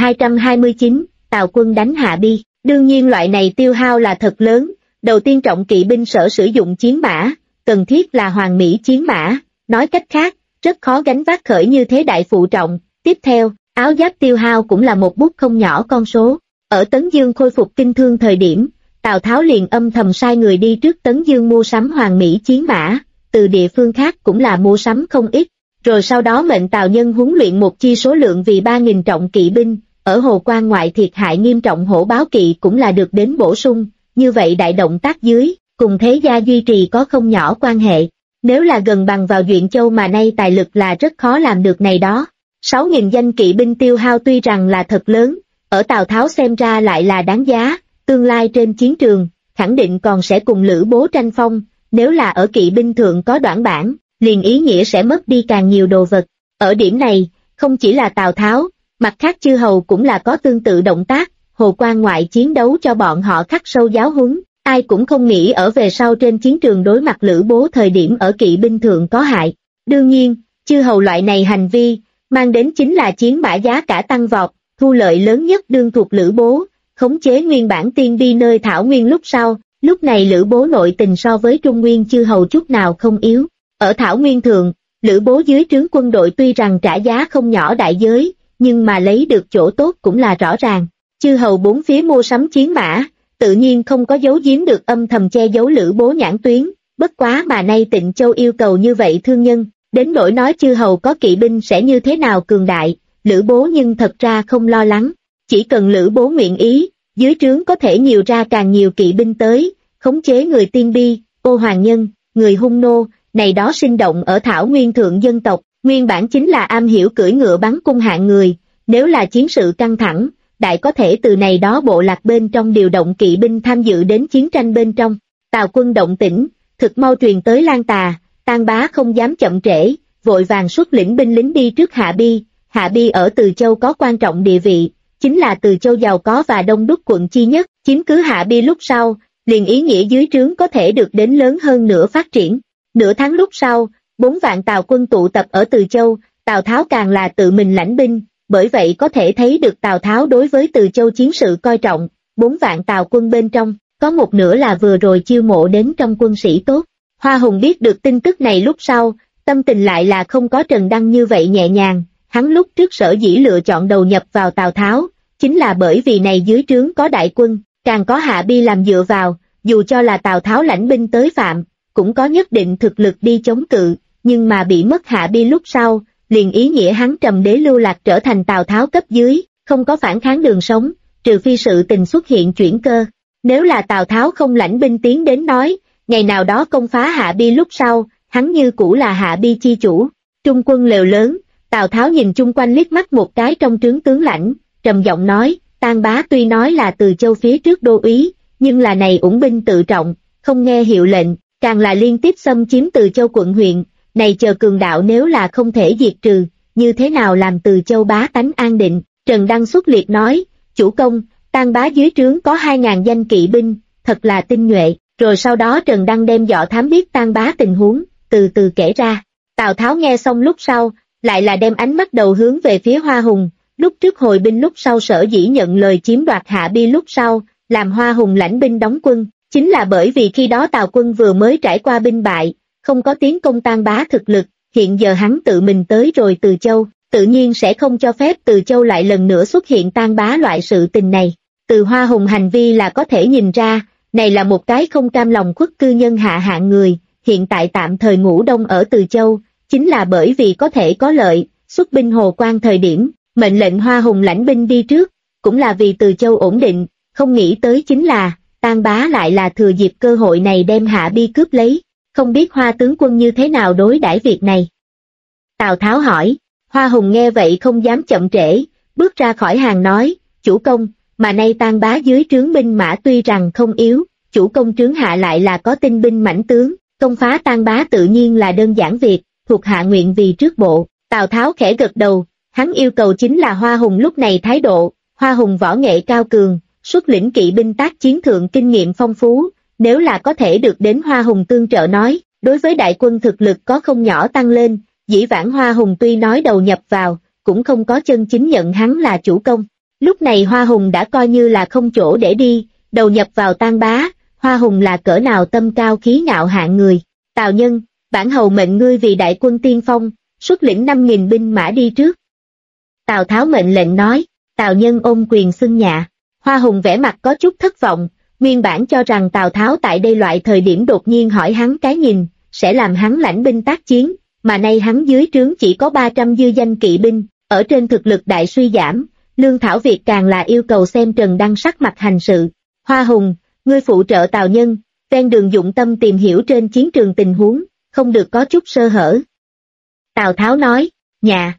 1229, Tào quân đánh Hạ Bi. Đương nhiên loại này tiêu hao là thật lớn, đầu tiên trọng kỵ binh sở sử dụng chiến mã, cần thiết là hoàn mỹ chiến mã, nói cách khác, rất khó gánh vác khởi như thế đại phụ trọng. Tiếp theo, áo giáp tiêu hao cũng là một bút không nhỏ con số. Ở Tấn Dương khôi phục kinh thương thời điểm, Tào Tháo liền âm thầm sai người đi trước Tấn Dương mua sắm hoàn mỹ chiến mã, từ địa phương khác cũng là mua sắm không ít, rồi sau đó mệnh Tào Nhân huấn luyện một chi số lượng vì 3.000 trọng kỵ binh, ở Hồ Quan ngoại thiệt hại nghiêm trọng hổ báo kỵ cũng là được đến bổ sung, như vậy đại động tác dưới, cùng thế gia duy trì có không nhỏ quan hệ, nếu là gần bằng vào Duyện Châu mà nay tài lực là rất khó làm được này đó. 6.000 danh kỵ binh tiêu hao tuy rằng là thật lớn, ở Tào Tháo xem ra lại là đáng giá, tương lai trên chiến trường, khẳng định còn sẽ cùng Lữ Bố tranh phong, nếu là ở kỵ binh thượng có đoạn bản, liền ý nghĩa sẽ mất đi càng nhiều đồ vật. Ở điểm này, không chỉ là Tào Tháo, mặt khác chư hầu cũng là có tương tự động tác, Hồ Quan ngoại chiến đấu cho bọn họ khắc sâu giáo huấn, ai cũng không nghĩ ở về sau trên chiến trường đối mặt Lữ Bố thời điểm ở kỵ binh thượng có hại. Đương nhiên, chư hầu loại này hành vi, mang đến chính là chiến mã giá cả tăng vọt, thu lợi lớn nhất đương thuộc Lữ Bố, khống chế nguyên bản tiên đi nơi Thảo Nguyên lúc sau, lúc này Lữ Bố nội tình so với Trung Nguyên chư hầu chút nào không yếu. Ở Thảo Nguyên thượng, Lữ Bố dưới trướng quân đội tuy rằng trả giá không nhỏ đại giới, nhưng mà lấy được chỗ tốt cũng là rõ ràng. Chư hầu bốn phía mua sắm chiến mã, tự nhiên không có giấu giếm được âm thầm che giấu Lữ Bố nhãn tuyến, bất quá mà nay Tịnh Châu yêu cầu như vậy thương nhân, đến nỗi nói chư hầu có kỵ binh sẽ như thế nào cường đại, Lữ Bố nhưng thật ra không lo lắng, chỉ cần Lữ Bố nguyện ý, dưới trướng có thể nhiều ra càng nhiều kỵ binh tới, khống chế người tiên bi, ô hoàng nhân, người hung nô, này đó sinh động ở Thảo Nguyên thượng dân tộc, nguyên bản chính là am hiểu cưỡi ngựa bắn cung hạng người, nếu là chiến sự căng thẳng, đại có thể từ này đó bộ lạc bên trong điều động kỵ binh tham dự đến chiến tranh bên trong. Tào quân động tĩnh, thực mau truyền tới Lan Tà, Tan Bá không dám chậm trễ, vội vàng xuất lĩnh binh lính đi trước Hạ Bi. Hạ Bi ở Từ Châu có quan trọng địa vị, chính là Từ Châu giàu có và đông đúc quận chi nhất, chiếm cứ Hạ Bi lúc sau, liền ý nghĩa dưới trướng có thể được đến lớn hơn nữa phát triển. Nửa tháng lúc sau, 4 vạn Tào quân tụ tập ở Từ Châu, Tào Tháo càng là tự mình lãnh binh, bởi vậy có thể thấy được Tào Tháo đối với Từ Châu chiến sự coi trọng. 4 vạn Tào quân bên trong, có một nửa là vừa rồi chiêu mộ đến trong quân sĩ tốt. Hoa Hùng biết được tin tức này lúc sau, tâm tình lại là không có Trần Đăng như vậy nhẹ nhàng, hắn lúc trước sở dĩ lựa chọn đầu nhập vào Tào Tháo, chính là bởi vì này dưới trướng có đại quân, càng có Hạ Bi làm dựa vào, dù cho là Tào Tháo lãnh binh tới phạm, cũng có nhất định thực lực đi chống cự, nhưng mà bị mất Hạ Bi lúc sau, liền ý nghĩa hắn Trầm Đế lưu lạc trở thành Tào Tháo cấp dưới, không có phản kháng đường sống, trừ phi sự tình xuất hiện chuyển cơ. Nếu là Tào Tháo không lãnh binh tiến đến nói, ngày nào đó công phá Hạ Bi lúc sau, hắn như cũ là Hạ Bi chi chủ. Trung quân lều lớn, Tào Tháo nhìn chung quanh liếc mắt một cái trong trướng tướng lãnh, trầm giọng nói, Tang Bá tuy nói là Từ Châu phía trước đô úy, nhưng là này ủng binh tự trọng, không nghe hiệu lệnh, càng là liên tiếp xâm chiếm Từ Châu quận huyện, này chờ cường đạo nếu là không thể diệt trừ, như thế nào làm Từ Châu bá tánh an định. Trần Đăng xuất liệt nói, chủ công, Tang Bá dưới trướng có 2.000 danh kỵ binh, thật là tinh nhuệ. Rồi sau đó Trần Đăng đem dọ thám biết Tang Bá tình huống, từ từ kể ra. Tào Tháo nghe xong lúc sau, lại là đem ánh mắt đầu hướng về phía Hoa Hùng, lúc trước hồi binh lúc sau sở dĩ nhận lời chiếm đoạt Hạ Bi lúc sau, làm Hoa Hùng lãnh binh đóng quân, chính là bởi vì khi đó Tào quân vừa mới trải qua binh bại, không có tiến công Tang Bá thực lực, hiện giờ hắn tự mình tới rồi Từ Châu, tự nhiên sẽ không cho phép Từ Châu lại lần nữa xuất hiện Tang Bá loại sự tình này. Từ Hoa Hùng hành vi là có thể nhìn ra, này là một cái không cam lòng khuất cư nhân hạ hạng người, hiện tại tạm thời ngủ đông ở Từ Châu, chính là bởi vì có thể có lợi, xuất binh Hồ Quan thời điểm, mệnh lệnh Hoa Hùng lãnh binh đi trước, cũng là vì Từ Châu ổn định, không nghĩ tới chính là, Tang Bá lại là thừa dịp cơ hội này đem Hạ Bi cướp lấy, không biết Hoa tướng quân như thế nào đối đãi việc này. Tào Tháo hỏi, Hoa Hùng nghe vậy không dám chậm trễ, bước ra khỏi hàng nói, chủ công, mà nay Tang Bá dưới trướng binh mã tuy rằng không yếu, chủ công trướng hạ lại là có tinh binh mãnh tướng, công phá Tang Bá tự nhiên là đơn giản việc, thuộc hạ nguyện vì trước bộ. Tào Tháo khẽ gật đầu, hắn yêu cầu chính là Hoa Hùng lúc này thái độ, Hoa Hùng võ nghệ cao cường, xuất lĩnh kỵ binh tác chiến thượng kinh nghiệm phong phú, nếu là có thể được đến Hoa Hùng tương trợ nói, đối với đại quân thực lực có không nhỏ tăng lên, dĩ vãng Hoa Hùng tuy nói đầu nhập vào, cũng không có chân chính nhận hắn là chủ công. Lúc này Hoa Hùng đã coi như là không chỗ để đi, đầu nhập vào Tang Bá, Hoa Hùng là cỡ nào tâm cao khí ngạo hạng người. Tào Nhân, bản hầu mệnh ngươi vì đại quân tiên phong, xuất lĩnh 5.000 binh mã đi trước. Tào Tháo mệnh lệnh nói, Tào Nhân ôm quyền xưng nhạ. Hoa Hùng vẻ mặt có chút thất vọng, nguyên bản cho rằng Tào Tháo tại đây loại thời điểm đột nhiên hỏi hắn cái nhìn, sẽ làm hắn lãnh binh tác chiến, mà nay hắn dưới trướng chỉ có 300 dư danh kỵ binh, ở trên thực lực đại suy giảm. Lương Thảo Việt càng là yêu cầu xem Trần Đăng sắc mặt hành sự. Hoa Hùng, ngươi phụ trợ Tào Nhân, ven đường dụng tâm tìm hiểu trên chiến trường tình huống, không được có chút sơ hở. Tào Tháo nói, dạ.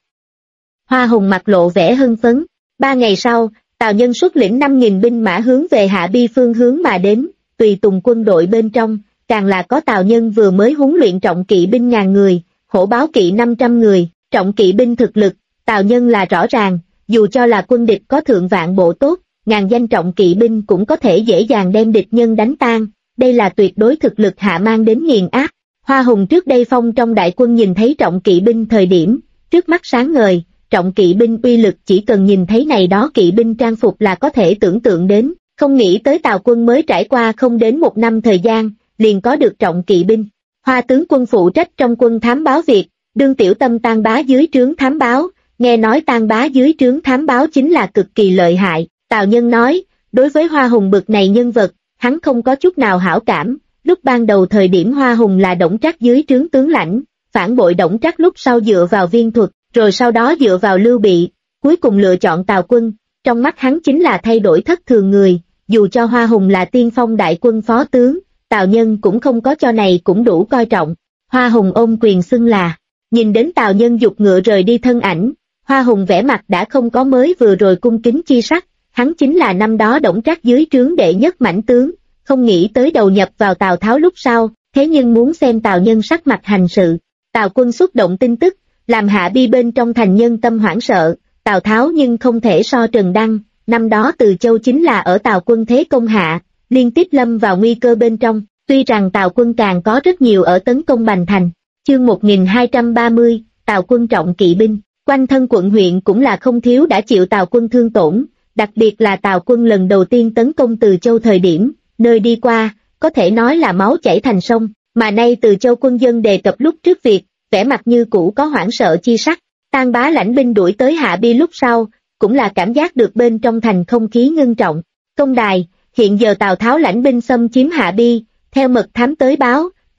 Hoa Hùng mặt lộ vẻ hưng phấn. 3 ngày sau, Tào Nhân xuất lĩnh 5.000 binh mã hướng về Hạ Bi phương hướng mà đến, tùy tùng quân đội bên trong, càng là có Tào Nhân vừa mới huấn luyện trọng kỵ binh 1000 người, hổ báo kỵ 500 người, trọng kỵ binh thực lực, Tào Nhân là rõ ràng. Dù cho là quân địch có thượng vạn bộ tốt, 1000 danh trọng kỵ binh cũng có thể dễ dàng đem địch nhân đánh tan, đây là tuyệt đối thực lực hạ mang đến nghiền áp. Hoa Hùng trước đây phong trong đại quân nhìn thấy trọng kỵ binh thời điểm, trước mắt sáng ngời, trọng kỵ binh uy lực chỉ cần nhìn thấy này đó kỵ binh trang phục là có thể tưởng tượng đến, không nghĩ tới Tào quân mới trải qua không đến 1 năm thời gian, liền có được trọng kỵ binh. Hoa tướng quân phụ trách trong quân thám báo việc, đương tiểu tâm Tang Bá dưới trướng thám báo. Nghe nói Tang Bá dưới trướng thám báo chính là cực kỳ lợi hại, Tào Nhân nói, đối với Hoa Hùng bực này nhân vật, hắn không có chút nào hảo cảm, lúc ban đầu thời điểm Hoa Hùng là Đổng Trác dưới trướng tướng lãnh, phản bội Đổng Trác lúc sau dựa vào Viên Thuật, rồi sau đó dựa vào Lưu Bị, cuối cùng lựa chọn Tào quân, trong mắt hắn chính là thay đổi thất thường người, dù cho Hoa Hùng là tiên phong đại quân phó tướng, Tào Nhân cũng không có cho này cũng đủ coi trọng. Hoa Hùng ôm quyền xưng là, nhìn đến Tào Nhân dục ngựa rời đi thân ảnh, Hoa Hùng vẻ mặt đã không có mới vừa rồi cung kính chi sắc, hắn chính là năm đó Đổng Trác dưới trướng đệ nhất mãnh tướng, không nghĩ tới đầu nhập vào Tào Tháo lúc sau, thế nhưng muốn xem Tào Nhân sắc mặt hành sự. Tào quân xuất động tin tức, làm Hạ Bi bên trong thành nhân tâm hoảng sợ, Tào Tháo nhưng không thể so Trần Đăng, năm đó Từ Châu chính là ở Tào quân thế công hạ, liên tiếp lâm vào nguy cơ bên trong, tuy rằng Tào quân càng có rất nhiều ở tấn công Bành Thành. Chương 1230, Tào quân trọng kỵ binh. Quanh thân quận huyện cũng là không thiếu đã chịu Tào quân thương tổn, đặc biệt là Tào quân lần đầu tiên tấn công Từ Châu thời điểm, nơi đi qua, có thể nói là máu chảy thành sông, mà nay Từ Châu quân dân đề cập lúc trước việc, vẻ mặt như cũ có hoảng sợ chi sắc. Tang Bá lãnh binh đuổi tới Hạ Bi lúc sau, cũng là cảm giác được bên trong thành không khí ngưng trọng. Công đài, hiện giờ Tào Tháo lãnh binh xâm chiếm Hạ Bi, theo mật thám tới báo,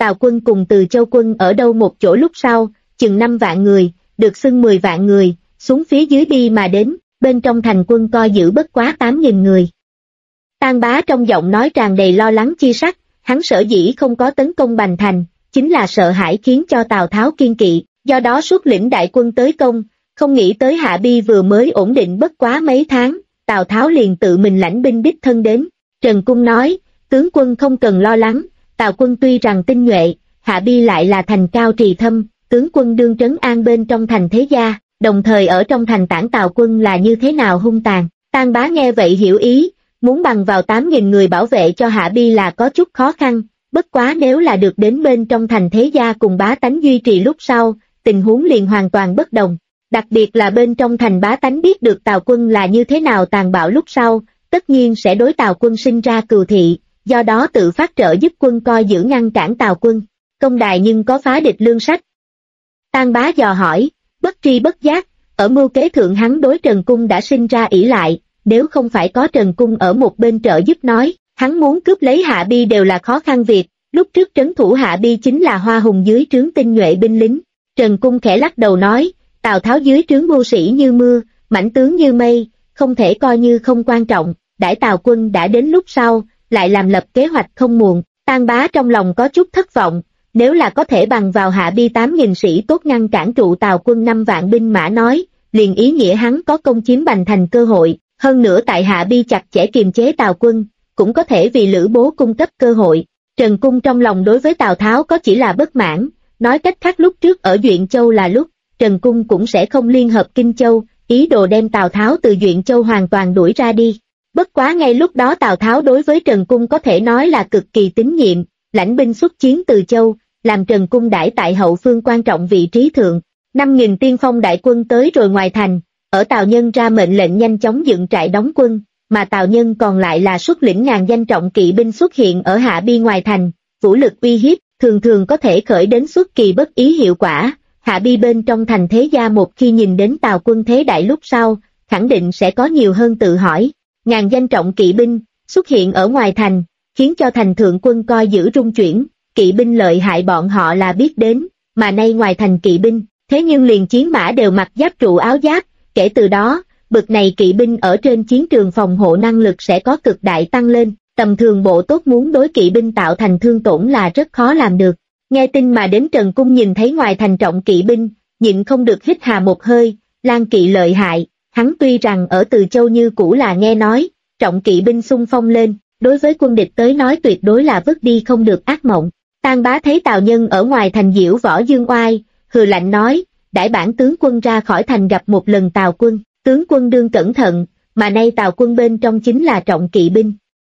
Tào quân cùng Từ Châu quân ở đâu một chỗ lúc sau, chừng 5 vạn người, được xưng 10 vạn người, xuống phía dưới Bi mà đến, bên trong thành quân coi giữ bất quá 8.000 người. Tang Bá trong giọng nói tràn đầy lo lắng chi sắc, hắn sở dĩ không có tấn công Bành Thành, chính là sợ hãi khiến cho Tào Tháo kiên kỵ, do đó xuất lĩnh đại quân tới công, không nghĩ tới Hạ Bi vừa mới ổn định bất quá mấy tháng, Tào Tháo liền tự mình lãnh binh đích thân đến. Trần Cung nói, tướng quân không cần lo lắng, Tào quân tuy rằng tinh nhuệ, Hạ Bi lại là thành cao trì thâm, tướng quân đương trấn an bên trong thành thế gia, đồng thời ở trong thành tản Tào quân là như thế nào hung tàn. Tang Bá nghe vậy hiểu ý, muốn bằng vào 8.000 người bảo vệ cho Hạ Bi là có chút khó khăn, bất quá nếu là được đến bên trong thành thế gia cùng bá tánh duy trì lúc sau, tình huống liền hoàn toàn bất đồng. Đặc biệt là bên trong thành bá tánh biết được Tào quân là như thế nào tàn bạo lúc sau, tất nhiên sẽ đối Tào quân sinh ra cừu thị, do đó tự phát trợ giúp quân coi giữ ngăn cản Tào quân. Công đài nhưng có phá địch lương sách. Tang Bá dò hỏi, bất tri bất giác, ở mưu kế thượng hắn đối Trần Cung đã sinh ra ỷ lại, nếu không phải có Trần Cung ở một bên trợ giúp nói, hắn muốn cướp lấy Hạ Bi đều là khó khăn việc, lúc trước trấn thủ Hạ Bi chính là Hoa Hùng dưới trướng tinh nhuệ binh lính. Trần Cung khẽ lắc đầu nói, Tào Tháo dưới trướng mưu sĩ như mưa, mãnh tướng như mây, không thể coi như không quan trọng, đãi Tào quân đã đến lúc sau, lại làm lập kế hoạch không muộn. Tang Bá trong lòng có chút thất vọng, nếu là có thể bằng vào Hạ Bi 8.000 sĩ tốt ngăn cản trụ Tào quân 5 vạn binh mã nói, liền ý nghĩa hắn có công chiếm Bành Thành cơ hội, hơn nữa tại Hạ Bi chặt chẽ kiềm chế Tào quân, cũng có thể vì Lữ Bố cung cấp cơ hội. Trần Cung trong lòng đối với Tào Tháo có chỉ là bất mãn, nói cách khác lúc trước ở Duyện Châu là lúc, Trần Cung cũng sẽ không liên hợp Kinh Châu, ý đồ đem Tào Tháo từ Duyện Châu hoàn toàn đuổi ra đi. Bất quá ngay lúc đó Tào Tháo đối với Trần Cung có thể nói là cực kỳ tín nhiệm, lãnh binh xuất chiến từ Châu, làm Trần Cung đãi tại hậu phương quan trọng vị trí thượng. 5.000 tiên phong đại quân tới rồi ngoài thành, ở Tào Nhân ra mệnh lệnh nhanh chóng dựng trại đóng quân, mà Tào Nhân còn lại là xuất lĩnh ngàn danh trọng kỵ binh xuất hiện ở Hạ Bi ngoài thành, vũ lực uy hiếp, thường thường có thể khởi đến xuất kỳ bất ý hiệu quả. Hạ Bi bên trong thành thế gia một khi nhìn đến Tào quân thế đại lúc sau, khẳng định sẽ có nhiều hơn tự hỏi. Ngàn danh trọng kỵ binh xuất hiện ở ngoài thành, khiến cho thành thượng quân coi giữ rung chuyển, kỵ binh lợi hại bọn họ là biết đến, mà nay ngoài thành kỵ binh, thế nhưng liền chiến mã đều mặc giáp trụ áo giáp, kể từ đó, bực này kỵ binh ở trên chiến trường phòng hộ năng lực sẽ có cực đại tăng lên, tầm thường bộ tốt muốn đối kỵ binh tạo thành thương tổn là rất khó làm được. Nghe tin mà đến Trần Cung nhìn thấy ngoài thành trọng kỵ binh, nhịn không được hít hà một hơi, Lan kỵ lợi hại, hắn tuy rằng ở Từ Châu như cũ là nghe nói, trọng kỵ binh xung phong lên, đối với quân địch tới nói tuyệt đối là vứt đi không được ác mộng. Tang Bá thấy Tào Nhân ở ngoài thành diễu võ dương oai, hừ lạnh nói, đãi bản tướng quân ra khỏi thành gặp một lần Tào quân, tướng quân đương cẩn thận, mà nay Tào quân bên trong chính là trọng kỵ binh.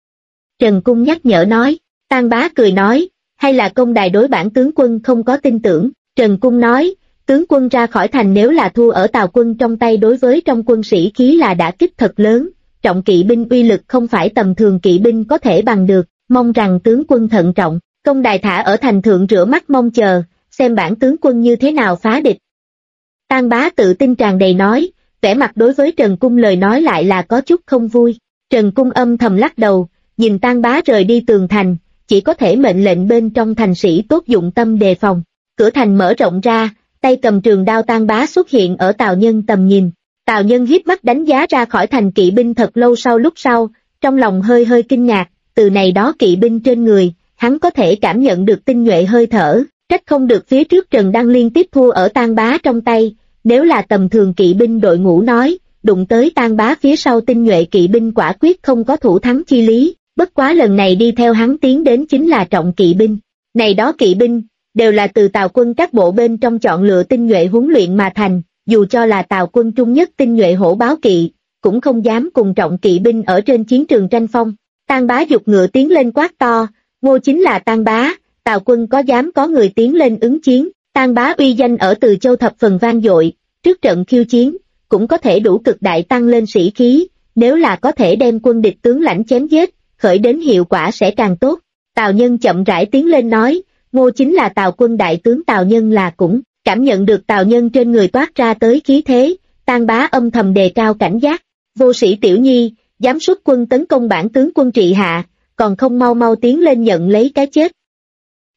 Trần Cung nhắc nhở nói, Tang Bá cười nói, hay là công đài đối bản tướng quân không có tin tưởng. Trần Cung nói, tướng quân ra khỏi thành nếu là thua ở Tào quân trong tay đối với trong quân sĩ khí là đã kích thật lớn, trọng kỵ binh uy lực không phải tầm thường kỵ binh có thể bằng được, mong rằng tướng quân thận trọng, công đài thả ở thành thượng rửa mắt mong chờ, xem bản tướng quân như thế nào phá địch. Tang Bá tự tin tràn đầy nói, vẻ mặt đối với Trần Cung lời nói lại là có chút không vui. Trần Cung âm thầm lắc đầu, nhìn Tang Bá rời đi tường thành, chỉ có thể mệnh lệnh bên trong thành sĩ tốt dụng tâm đề phòng. Cửa thành mở rộng ra, tay cầm trường đao Tang Bá xuất hiện ở Tào Nhân tầm nhìn. Tào Nhân híp mắt đánh giá ra khỏi thành kỵ binh thật lâu lúc sau, trong lòng hơi hơi kinh ngạc, từ này đó kỵ binh trên người, hắn có thể cảm nhận được tinh nhuệ hơi thở, trách không được phía trước Trần Đăng liên tiếp thua ở Tang Bá trong tay, nếu là tầm thường kỵ binh đội ngũ nói, đụng tới Tang Bá phía sau tinh nhuệ kỵ binh quả quyết không có thủ thắng chi lý, bất quá lần này đi theo hắn tiến đến chính là trọng kỵ binh. Này đó kỵ binh, đều là từ Tào quân các bộ bên trong chọn lựa tinh nhuệ huấn luyện mà thành, dù cho là Tào quân trung nhất tinh nhuệ hổ báo kỵ, cũng không dám cùng trọng kỵ binh ở trên chiến trường tranh phong. Tang Bá giục ngựa tiến lên quát to, Ngô chính là Tang Bá, Tào quân có dám có người tiến lên ứng chiến. Tang Bá uy danh ở Từ Châu thập phần vang dội, trước trận khiêu chiến, cũng có thể đủ cực đại tăng lên sĩ khí, nếu là có thể đem quân địch tướng lãnh chém giết, khởi đến hiệu quả sẽ càng tốt. Tào Nhân chậm rãi tiến lên nói, Ngô chính là Tào quân đại tướng. Tào Nhân là cũng cảm nhận được Tào Nhân trên người toát ra tới khí thế, Tang Bá âm thầm đề cao cảnh giác, vô sĩ tiểu nhi, dám xuất quân tấn công bản tướng quân trị hạ, còn không mau mau tiến lên nhận lấy cái chết.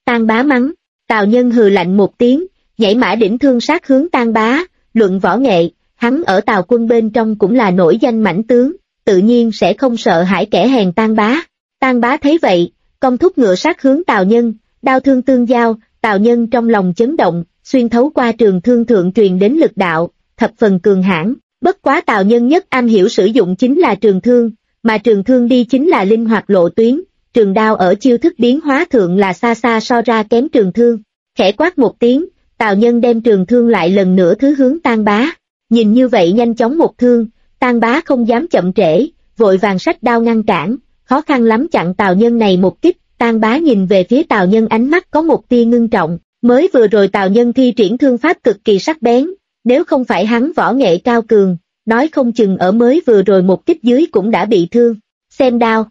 Tang Bá mắng. Tào Nhân hừ lạnh một tiếng, nhảy mã đỉnh thương sát hướng Tang Bá. Luận võ nghệ, hắn ở Tào quân bên trong cũng là nổi danh mãnh tướng, tự nhiên sẽ không sợ hãi kẻ hèn Tang Bá. Tang Bá thấy vậy, cong thúc ngựa sát hướng Tào Nhân, đao thương tương giao. Tào Nhân trong lòng chấn động, xuyên thấu qua trường thương thượng truyền đến lực đạo, thập phần cường hãn. Bất quá Tào Nhân nhất am hiểu sử dụng chính là trường thương, mà trường thương đi chính là linh hoạt lộ tuyến, trường đao ở chiêu thức biến hóa thượng là xa xa so ra kém trường thương. Khẽ quát một tiếng, Tào Nhân đem trường thương lại lần nữa thứ hướng Tang Bá. Nhìn như vậy nhanh chóng một thương, Tang Bá không dám chậm trễ, vội vàng xách đao ngăn cản, khó khăn lắm chặn Tào Nhân này một kích. Tang Bá nhìn về phía Tào Nhân, ánh mắt có một tia ngưng trọng, mới vừa rồi Tào Nhân thi triển thương pháp cực kỳ sắc bén, nếu không phải hắn võ nghệ cao cường, nói không chừng ở mới vừa rồi một kích dưới cũng đã bị thương. Xem đao.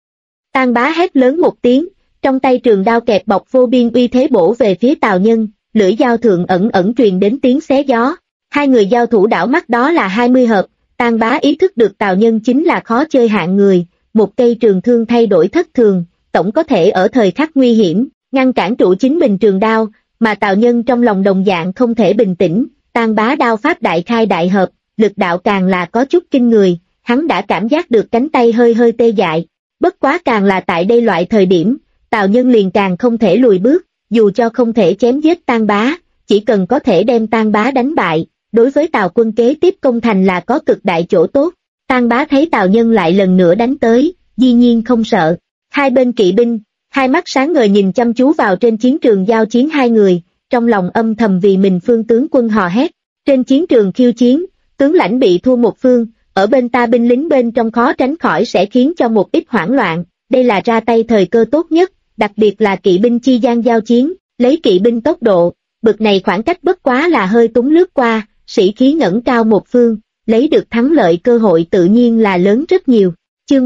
Tang Bá hét lớn một tiếng, trong tay trường đao kẹp bọc vô biên uy thế bổ về phía Tào Nhân, lưỡi dao thượng ẩn ẩn truyền đến tiếng xé gió. Hai người giao thủ đảo mắt đó là 20 hợp. Tang Bá ý thức được Tào Nhân chính là khó chơi hạng người, một cây trường thương thay đổi thất thường, tổng có thể ở thời khắc nguy hiểm ngăn cản trụ chính mình trường đao, mà Tào Nhân trong lòng đồng dạng không thể bình tĩnh. Tang Bá đao pháp đại khai đại hợp, lực đạo càng là có chút kinh người, hắn đã cảm giác được cánh tay hơi hơi tê dại. Bất quá càng là tại đây loại thời điểm, Tào Nhân liền càng không thể lùi bước, dù cho không thể chém giết Tang Bá, chỉ cần có thể đem Tang Bá đánh bại, đối với Tào quân kế tiếp công thành là có cực đại chỗ tốt. Tang Bá thấy Tào Nhân lại lần nữa đánh tới, dĩ nhiên không sợ. Hai bên kỵ binh, hai mắt sáng ngời nhìn chăm chú vào trên chiến trường giao chiến hai người, trong lòng âm thầm vì mình phương tướng quân hò hét. Trên chiến trường khiêu chiến, tướng lãnh bị thua một phương, ở bên ta binh lính bên trong khó tránh khỏi sẽ khiến cho một ít hoảng loạn, đây là ra tay thời cơ tốt nhất, đặc biệt là kỵ binh chi gian giao chiến, lấy kỵ binh tốc độ, bực này khoảng cách bất quá là hơi túng lướt qua, sĩ khí ngẩng cao một phương, lấy được thắng lợi cơ hội tự nhiên là lớn rất nhiều. Chương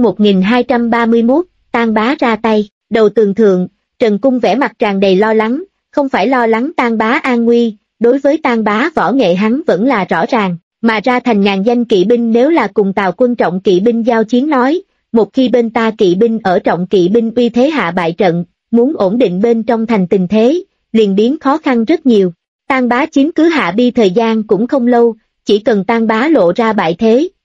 1231, Tang Bá ra tay. Đầu tường thượng, Trần Cung vẻ mặt tràn đầy lo lắng, không phải lo lắng Tang Bá an nguy, đối với Tang Bá võ nghệ hắn vẫn là rõ ràng, mà ra thành ngàn danh kỵ binh nếu là cùng Tào quân trọng kỵ binh giao chiến nói, một khi bên ta kỵ binh ở trọng kỵ binh uy thế hạ bại trận, muốn ổn định bên trong thành tình thế, liền biến khó khăn rất nhiều. Tang Bá chiếm cứ Hạ Bi thời gian cũng không lâu, chỉ cần Tang Bá lộ ra bại thế,